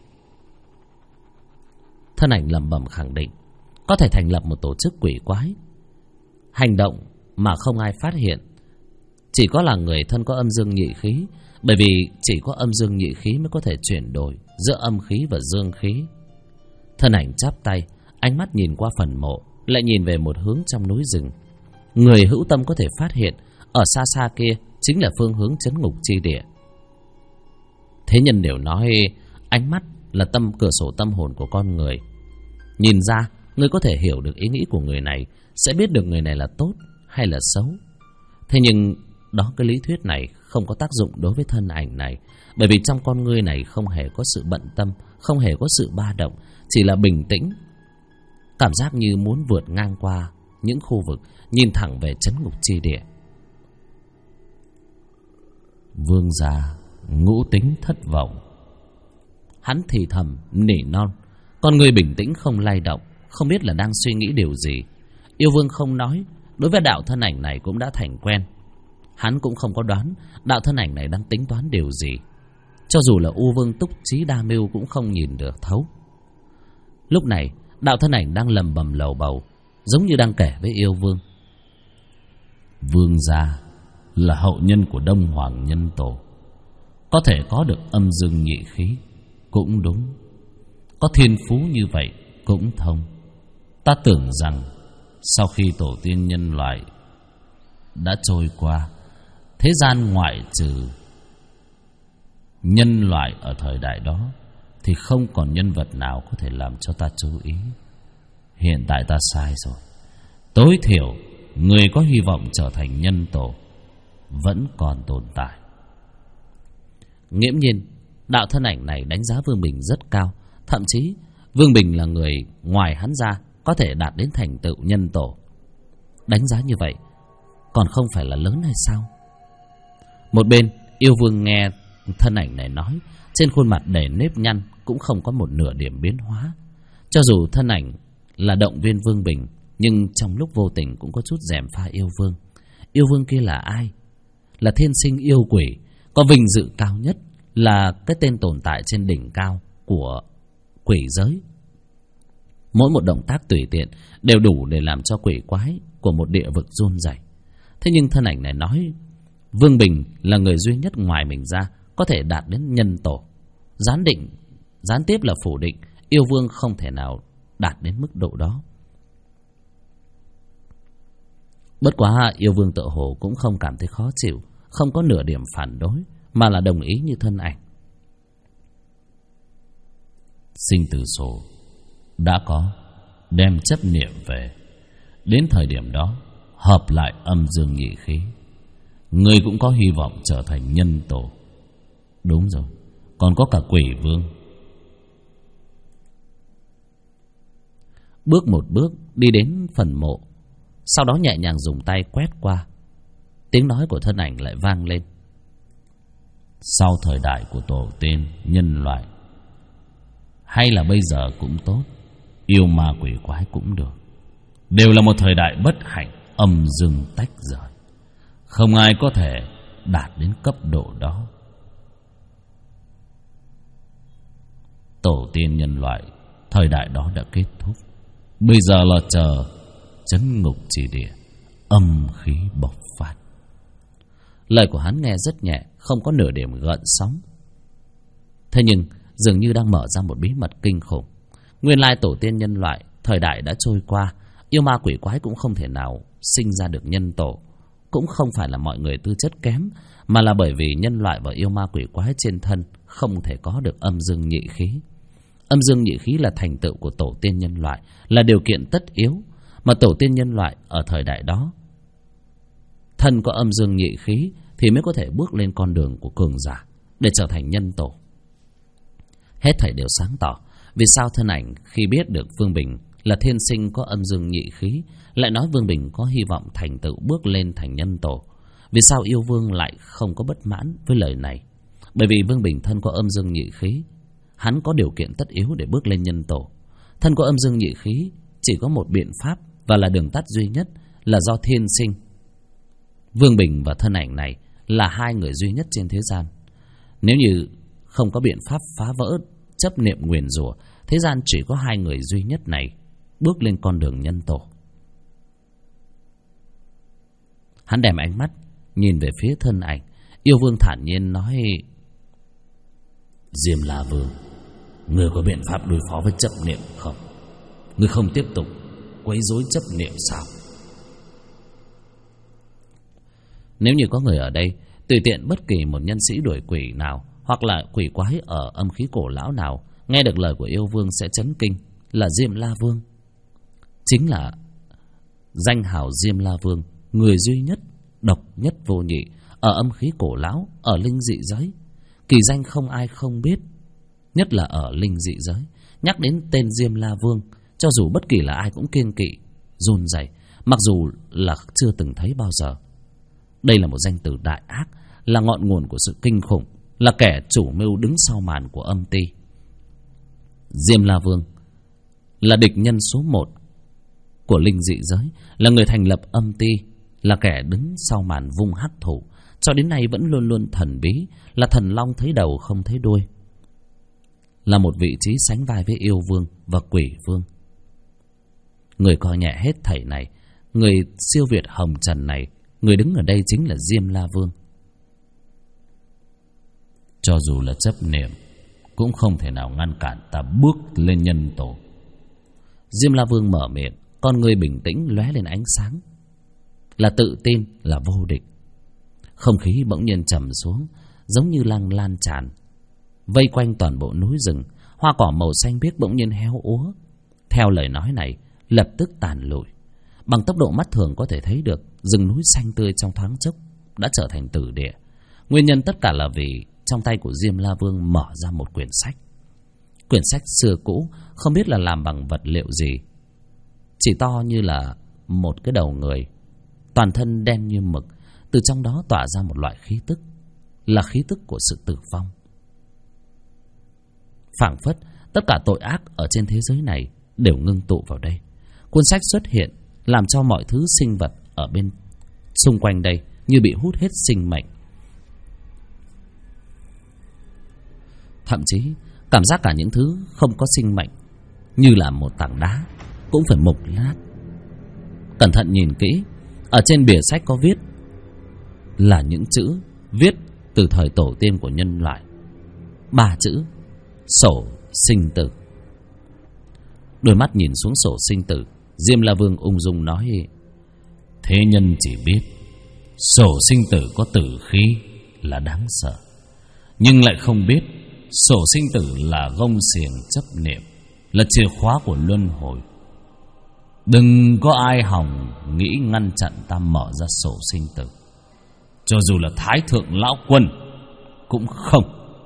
Thân ảnh lẩm bẩm khẳng định, có thể thành lập một tổ chức quỷ quái, hành động mà không ai phát hiện, chỉ có là người thân có âm dương nhị khí, bởi vì chỉ có âm dương nhị khí mới có thể chuyển đổi giữa âm khí và dương khí. Thân ảnh chắp tay, ánh mắt nhìn qua phần mộ, lại nhìn về một hướng trong núi rừng. Người hữu tâm có thể phát hiện, ở xa xa kia chính là phương hướng trấn ngục chi địa. Thế nhân đều nói ánh mắt là cửa sổ tâm hồn của con người. Nhìn ra, người có thể hiểu được ý nghĩ của người này, sẽ biết được người này là tốt hay là xấu. Thế nhưng cái lý thuyết này không có tác dụng đối với thân ảnh này, bởi vì trong con người này không hề có sự bận tâm, không hề có sự ba động, chỉ là bình tĩnh, cảm giác như muốn vượt ngang qua những khu vực, nhìn thẳng về trấn ngục chi địa. Vương gia ngũ tính thất vọng. Hắn thì thầm nỉ non, Con người bình tĩnh không lay động, không biết là đang suy nghĩ điều gì. Yêu Vương không nói, đối với đạo thân ảnh này cũng đã thành quen. Hắn cũng không có đoán đạo thân ảnh này đang tính toán điều gì. Cho dù là U Vương túc trí đa mưu cũng không nhìn được thấu. Lúc này đạo thân ảnh đang lầm bầm lầu bầu, giống như đang kể với Yêu Vương. Vương gia là hậu nhân của Đông Hoàng Nhân Tổ, có thể có được âm dương nhị khí cũng đúng, có thiên phú như vậy cũng thông. Ta tưởng rằng sau khi tổ tiên nhân loại đã trôi qua, thế gian ngoại trừ nhân loại ở thời đại đó thì không còn nhân vật nào có thể làm cho ta chú ý. Hiện tại ta sai rồi. Tối thiểu người có hy vọng trở thành nhân tổ vẫn còn tồn tại. Nghiễm nhiên đạo thân ảnh này đánh giá Vương Bình rất cao. Thậm chí Vương Bình là người ngoài hắn ra có thể đạt đến thành tựu nhân tổ. Đánh giá như vậy còn không phải là lớn hay sao? Một bên Yêu Vương nghe thân ảnh này nói, trên khuôn mặt đầy nếp nhăn, cũng không có một nửa điểm biến hóa. Cho dù thân ảnh là động viên Vương Bình, nhưng trong lúc vô tình cũng có chút gièm pha Yêu Vương. Yêu Vương kia là ai? Là thiên sinh yêu quỷ, có vinh dự cao nhất, là cái tên tồn tại trên đỉnh cao của quỷ giới. Mỗi một động tác tùy tiện đều đủ để làm cho quỷ quái của một địa vực run rẩy. Thế nhưng thân ảnh này nói Vương Bình là người duy nhất ngoài mình ra có thể đạt đến nhân tổ. Gián tiếp là phủ định Yêu Vương không thể nào đạt đến mức độ đó. Bất quá Yêu Vương tựa hồ cũng không cảm thấy khó chịu, không có nửa điểm phản đối, mà là đồng ý như thân ảnh. Sinh tử số đã có, đem chấp niệm về. Đến thời điểm đó hợp lại âm dương nhị khí, người cũng có hy vọng trở thành nhân tổ. Đúng rồi, còn có cả quỷ vương. Bước một bước đi đến phần mộ, sau đó nhẹ nhàng dùng tay quét qua. Tiếng nói của thân ảnh lại vang lên. Sau thời đại của tổ tiên nhân loại, hay là bây giờ cũng tốt, yêu ma quỷ quái cũng được, đều là một thời đại bất hạnh, âm dương tách rời, không ai có thể đạt đến cấp độ đó. Tổ tiên nhân loại thời đại đó đã kết thúc, bây giờ là chờ chấn ngục chỉ địa, âm khí bộc phát. Lời của hắn nghe rất nhẹ, không có nửa điểm gợn sóng. Thế nhưng dường như đang mở ra một bí mật kinh khủng. Nguyên lai tổ tiên nhân loại thời đại đã trôi qua, yêu ma quỷ quái cũng không thể nào sinh ra được nhân tổ. Cũng không phải là mọi người tư chất kém, mà là bởi vì nhân loại và yêu ma quỷ quái trên thân không thể có được âm dương nhị khí. Âm dương nhị khí là thành tựu của tổ tiên nhân loại, là điều kiện tất yếu. Mà tổ tiên nhân loại ở thời đại đó, thân có âm dương nhị khí thì mới có thể bước lên con đường của cường giả để trở thành nhân tổ. Hết thảy đều sáng tỏ. Vì sao thân ảnh khi biết được Vương Bình là thiên sinh có âm dương nhị khí lại nói Vương Bình có hy vọng thành tựu bước lên thành nhân tổ? Vì sao Yêu Vương lại không có bất mãn với lời này? Bởi vì Vương Bình thân có âm dương nhị khí, hắn có điều kiện tất yếu để bước lên nhân tổ. Thân có âm dương nhị khí chỉ có một biện pháp, và là đường tắt duy nhất, là do thiên sinh. Vương Bình và thân ảnh này là hai người duy nhất trên thế gian. Nếu như không có biện pháp phá vỡ chấp niệm nguyền rủa, thế gian chỉ có hai người duy nhất này bước lên con đường nhân tổ. Hắn đem ánh mắt nhìn về phía thân ảnh. Yêu Vương thản nhiên nói: Diêm La Vương, ngươi có biện pháp đối phó với chấp niệm không? Ngươi không tiếp tục quấy rối chấp niệm sao? Nếu như có người ở đây, tùy tiện bất kỳ một nhân sĩ đuổi quỷ nào hoặc là quỷ quái ở âm khí cổ lão nào nghe được lời của Yêu Vương sẽ chấn kinh, là Diêm La Vương. Chính là danh hào Diêm La Vương, người duy nhất, độc nhất vô nhị ở âm khí cổ lão, ở linh dị giới. Kỳ danh không ai không biết, nhất là ở linh dị giới. Nhắc đến tên Diêm La Vương, cho dù bất kỳ là ai cũng kiêng kỵ, run rẩy, mặc dù là chưa từng thấy bao giờ. Đây là một danh từ đại ác, là ngọn nguồn của sự kinh khủng, là kẻ chủ mưu đứng sau màn của âm ty. Diêm La Vương là địch nhân số 1 của linh dị giới, là người thành lập âm ty, là kẻ đứng sau màn vung hắc thủ, cho đến nay vẫn luôn luôn thần bí, là thần long thấy đầu không thấy đuôi, là một vị trí sánh vai với yêu vương và quỷ vương. Người coi nhẹ hết thảy này, người siêu việt hồng trần này, người đứng ở đây chính là Diêm La Vương. Cho dù là chấp niệm cũng không thể nào ngăn cản ta bước lên nhân tổ. Diêm La Vương mở miệng, con người bình tĩnh lóe lên ánh sáng, là tự tin, là vô địch. Không khí bỗng nhiên trầm xuống, giống như lan lan tràn, vây quanh toàn bộ núi rừng. Hoa cỏ màu xanh biếc bỗng nhiên héo úa. Theo lời nói này, lập tức tàn lụi. Bằng tốc độ mắt thường có thể thấy được, rừng núi xanh tươi trong thoáng chốc đã trở thành tử địa. Nguyên nhân tất cả là vì trong tay của Diêm La Vương mở ra một quyển sách. Quyển sách xưa cũ, không biết là làm bằng vật liệu gì, chỉ to như là một cái đầu người, toàn thân đen như mực. Từ trong đó tỏa ra một loại khí tức, là khí tức của sự tử vong. Phảng phất tất cả tội ác ở trên thế giới này đều ngưng tụ vào đây. Cuốn sách xuất hiện, làm cho mọi thứ sinh vật ở bên xung quanh đây như bị hút hết sinh mệnh. Thậm chí cảm giác cả những thứ không có sinh mệnh, như là một tảng đá, cũng phải mục nát. Cẩn thận nhìn kỹ, ở trên bìa sách có viết là những chữ viết từ thời tổ tiên của nhân loại. 3 chữ: sổ sinh tử. Đôi mắt nhìn xuống sổ sinh tử, Diêm La Vương ung dung nói: thế nhân chỉ biết sổ sinh tử có tử khí là đáng sợ, nhưng lại không biết sổ sinh tử là gông xiềng chấp niệm, là chìa khóa của luân hồi. Đừng có ai hòng nghĩ ngăn chặn ta mở ra sổ sinh tử, cho dù là Thái Thượng Lão Quân cũng không.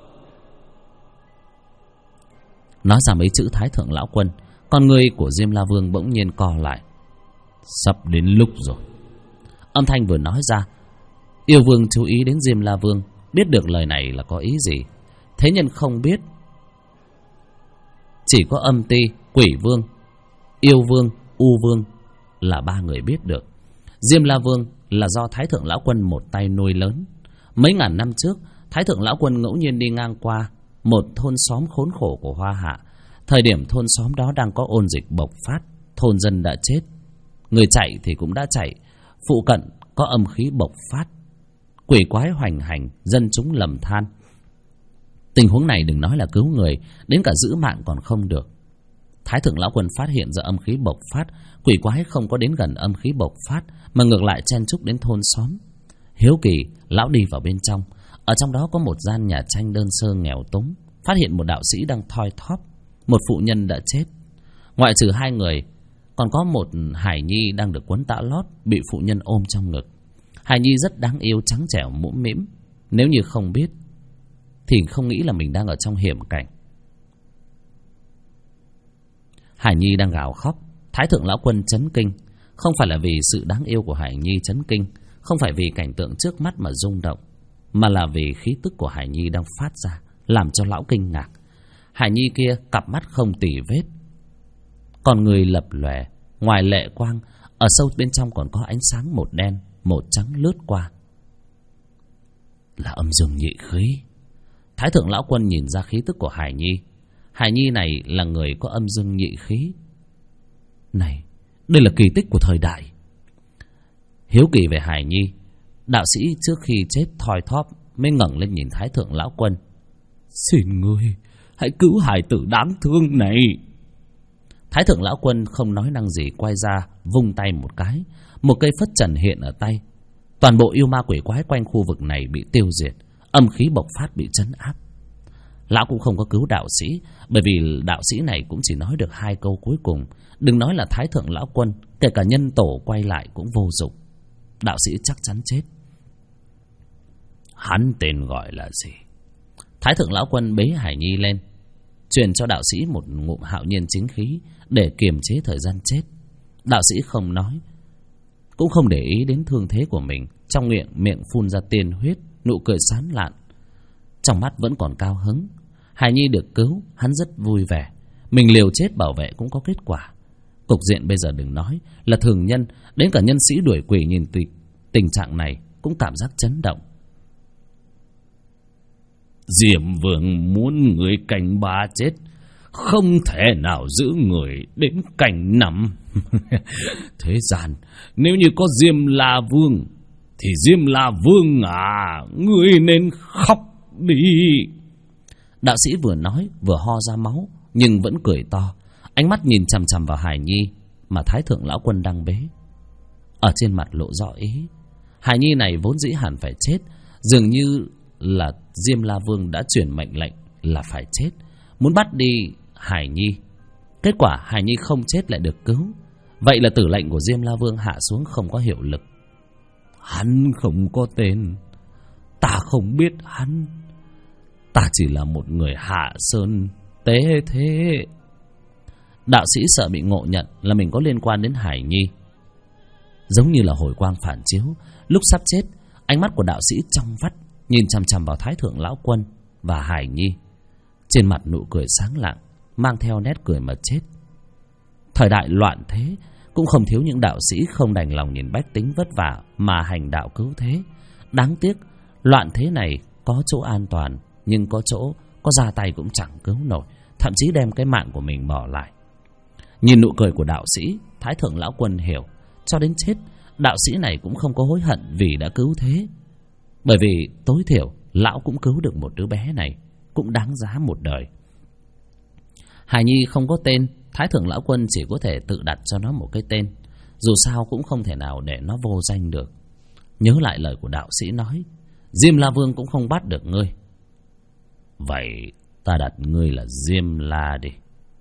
Nói ra mấy chữ Thái Thượng Lão Quân, con người của Diêm La Vương bỗng nhiên co lại. Sắp đến lúc rồi. Âm thanh vừa nói ra, yêu vương chú ý đến Diêm La Vương, biết được lời này là có ý gì. Thế nhân không biết, chỉ có âm ty, quỷ vương, yêu vương, u vương là 3 người biết được. Diêm La Vương là do Thái Thượng Lão Quân một tay nuôi lớn. Mấy ngàn năm trước, Thái Thượng Lão Quân ngẫu nhiên đi ngang qua một thôn xóm khốn khổ của Hoa Hạ. Thời điểm thôn xóm đó đang có ôn dịch bộc phát, thôn dân đã chết, người chạy thì cũng đã chạy, phụ cận có âm khí bộc phát, quỷ quái hoành hành, dân chúng lầm than. Tình huống này đừng nói là cứu người, đến cả giữ mạng còn không được. Thái Thượng Lão Quân phát hiện ra âm khí bộc phát, quỷ quái không có đến gần âm khí bộc phát, mà ngược lại chen chúc đến thôn xóm. Hiếu kỳ, lão đi vào bên trong. Ở trong đó có một gian nhà tranh đơn sơ nghèo túng, phát hiện một đạo sĩ đang thoi thóp, một phụ nhân đã chết. Ngoại trừ 2 người, còn có một hài nhi đang được quấn tã lót, bị phụ nhân ôm trong ngực. Hài nhi rất đáng yêu, trắng trẻo, mũm mĩm. Nếu như không biết thì không nghĩ là mình đang ở trong hiểm cảnh. Hải Nhi đang gào khóc. Thái Thượng Lão Quân chấn kinh. Không phải là vì sự đáng yêu của Hải Nhi chấn kinh, không phải vì cảnh tượng trước mắt mà rung động, mà là vì khí tức của Hải Nhi đang phát ra, làm cho lão kinh ngạc. Hải Nhi kia cặp mắt không tì vết, con người lập lòe, ngoài lệ quang, ở sâu bên trong còn có ánh sáng một đen một trắng lướt qua. Là âm dương nhị khí. Thái Thượng Lão Quân nhìn ra khí tức của Hải Nhi. Hải Nhi này là người có âm dương nhị khí. Này, đây là kỳ tích của thời đại. Hiếu kỳ về Hải Nhi, đạo sĩ trước khi chết thoi thóp mới ngẩng lên nhìn Thái Thượng Lão Quân. Xin ngươi hãy cứu hài tử đáng thương này. Thái Thượng Lão Quân không nói năng gì, quay ra vung tay một cái, một cây phất trần hiện ở tay. Toàn bộ yêu ma quỷ quái quanh khu vực này bị tiêu diệt, âm khí bộc phát bị trấn áp. Lão cũng không có cứu đạo sĩ, bởi vì đạo sĩ này cũng chỉ nói được 2 câu cuối cùng. Đừng nói là Thái Thượng Lão Quân, kể cả nhân tổ quay lại cũng vô dụng. Đạo sĩ chắc chắn chết. Hắn tên gọi là gì? Thái Thượng Lão Quân bế Hải Nhi lên, truyền cho đạo sĩ một ngụm hạo nhiên chính khí để kiềm chế thời gian chết. Đạo sĩ không nói, cũng không để ý đến thương thế của mình. Trong miệng phun ra tiên huyết, nụ cười sán lạn, trong mắt vẫn còn cao hứng. Hải Nhi được cứu, hắn rất vui vẻ. Mình liều chết bảo vệ cũng có kết quả. Cục diện bây giờ đừng nói là thường nhân, đến cả nhân sĩ đuổi quỷ nhìn tình trạng này cũng cảm giác chấn động. Diêm Vương muốn người canh ba chết, không thể nào giữ người đến canh năm. Thế gian nếu như có Diêm La Vương thì Diêm La Vương à, ngươi nên khóc đi. Đạo sĩ vừa nói vừa ho ra máu, nhưng vẫn cười to, ánh mắt nhìn chằm chằm vào Hải Nhi mà Thái Thượng Lão Quân đang bế. Ở trên mặt lộ rõ ý. Hải Nhi này vốn dĩ hẳn phải chết, dường như là Diêm La Vương đã truyền mệnh lệnh là phải chết, muốn bắt đi Hải Nhi. Kết quả Hải Nhi không chết lại được cứu. Vậy là tử lệnh của Diêm La Vương hạ xuống không có hiệu lực. Hắn không có tên, ta không biết hắn, ta chỉ là một người hạ sơn tế thế. Đạo sĩ sợ bị ngộ nhận là mình có liên quan đến Hải Nhi. Giống như là hồi quang phản chiếu, lúc sắp chết, ánh mắt của đạo sĩ trong vắt nhìn chằm chằm vào Thái Thượng Lão Quân và Hải Nhi. Trên mặt nụ cười sáng lạng, mang theo nét cười mà chết. Thời đại loạn thế cũng không thiếu những đạo sĩ không đành lòng nhìn bách tính vất vả mà hành đạo cứu thế. Đáng tiếc loạn thế này có chỗ an toàn, nhưng có chỗ có ra tay cũng chẳng cứu nổi, thậm chí đem cái mạng của mình bỏ lại. Nhìn nụ cười của đạo sĩ, Thái Thượng Lão Quân hiểu, cho đến chết đạo sĩ này cũng không có hối hận vì đã cứu thế. Bởi vì tối thiểu lão cũng cứu được một đứa bé này, cũng đáng giá một đời. Hải Nhi không có tên, Thái Thượng Lão Quân chỉ có thể tự đặt cho nó một cái tên. Dù sao cũng không thể nào để nó vô danh được. Nhớ lại lời của đạo sĩ nói, Diêm La Vương cũng không bắt được ngươi. Vậy ta đặt ngươi là Diêm La đi.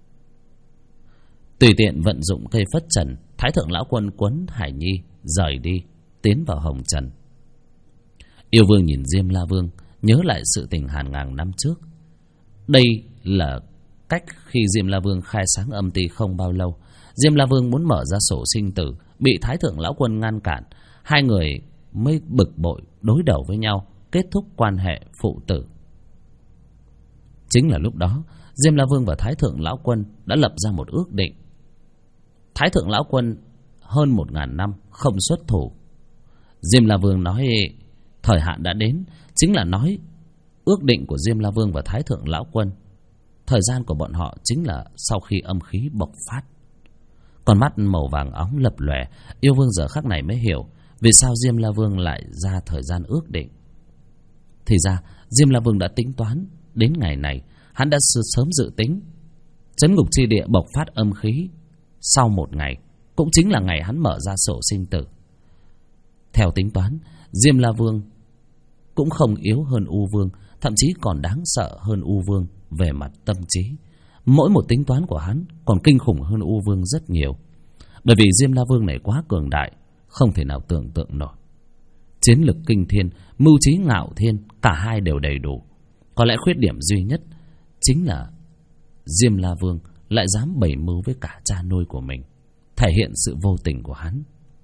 Tùy tiện vận dụng cây phất trần, Thái Thượng Lão Quân quấn Hải Nhi rời đi, tiến vào hồng trần. Yêu Vương nhìn Diêm La Vương, nhớ lại sự tình hàng ngàn năm trước. Đây là cách khi Diêm La Vương khai sáng âm ty không bao lâu. Diêm La Vương muốn mở ra sổ sinh tử, bị Thái Thượng Lão Quân ngăn cản. Hai người mới bực bội đối đầu với nhau, kết thúc quan hệ phụ tử. Chính là lúc đó, Diêm La Vương và Thái Thượng Lão Quân đã lập ra một ước định. Thái Thượng Lão Quân hơn 1000 năm không xuất thủ. Diêm La Vương nói thời hạn đã đến, chính là nói ước định của Diêm La Vương và Thái Thượng Lão Quân. Thời gian của bọn họ chính là sau khi âm khí bộc phát. Con mắt màu vàng óng lập lòe, Yêu Vương giờ khắc này mới hiểu vì sao Diêm La Vương lại ra thời gian ước định. Thì ra Diêm La Vương đã tính toán đến ngày này, hắn đã sớm dự tính. Trấn ngục chi địa bộc phát âm khí sau một ngày, cũng chính là ngày hắn mở ra sổ sinh tử. Theo tính toán, Diêm La Vương cũng không yếu hơn U Vương, thậm chí còn đáng sợ hơn U Vương về mặt tâm trí. Mỗi một tính toán của hắn còn kinh khủng hơn U Vương rất nhiều. Bởi vì Diêm La Vương này quá cường đại, không thể nào tưởng tượng nổi. Chiến lực kinh thiên, mưu trí ngạo thiên, cả hai đều đầy đủ. Có lẽ khuyết điểm duy nhất chính là Diêm La Vương lại dám bày mưu với cả cha nuôi của mình, thể hiện sự vô tình của hắn.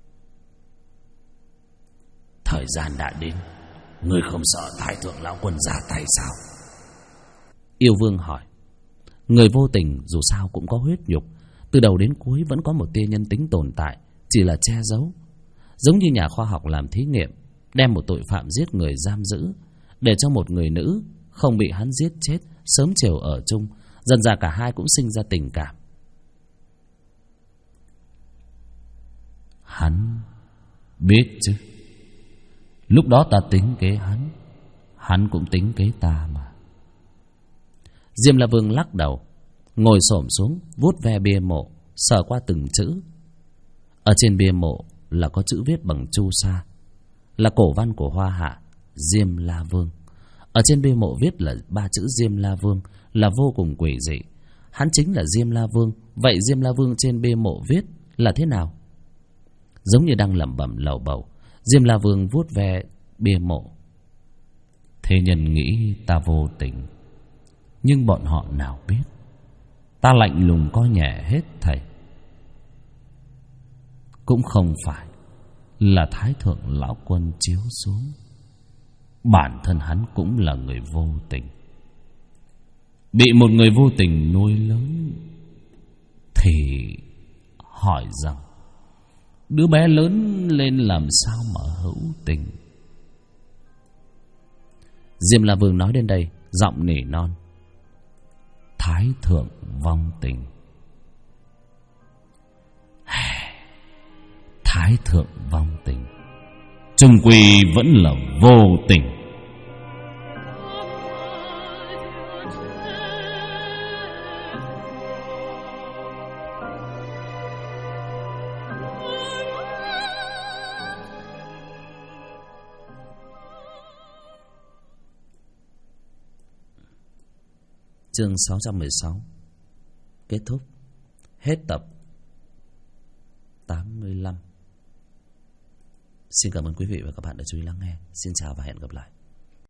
Thời gian đã đến, ngươi không sợ Thái Thượng Lão Quân ra tay sao? Yêu Vương hỏi. Người vô tình dù sao cũng có huyết nhục, từ đầu đến cuối vẫn có một tia nhân tính tồn tại, chỉ là che giấu. Giống như nhà khoa học làm thí nghiệm, đem một tội phạm giết người giam giữ, để cho một người nữ không bị hắn giết chết, sớm chiều ở chung, dần dà cả hai cũng sinh ra tình cảm. Hắn biết chứ. Lúc đó ta tính kế hắn, hắn cũng tính kế ta mà. Diêm La Vương lắc đầu, ngồi xổm xuống, vuốt ve bia mộ, sờ qua từng chữ. Ở trên bia mộ là có chữ viết bằng chu sa, là cổ văn của Hoa Hạ, Diêm La Vương. Ở trên bia mộ viết là 3 chữ Diêm La Vương, là vô cùng quỷ dị. Hắn chính là Diêm La Vương. Vậy Diêm La Vương trên bia mộ viết là thế nào? Giống như đang lẩm bẩm lầu bầu, Diêm La Vương vuốt ve bia mộ. Thế nhân nghĩ ta vô tình, nhưng bọn họ nào biết ta lạnh lùng coi nhẹ hết thảy. Cũng không phải là Thái Thượng Lão Quân chiếu xuống, bản thân hắn cũng là người vô tình, bị một người vô tình nuôi lớn, thì hỏi rằng đứa bé lớn lên làm sao mà hữu tình. Diêm La Vương nói đến đây, giọng nỉ non: Thái thượng vong tình. Thái thượng vong tình, chung quy vẫn là vô tình. Chương 616 kết thúc. Hết tập 85. Xin cảm ơn quý vị và các bạn đã chú ý lắng nghe. Xin chào và hẹn gặp lại.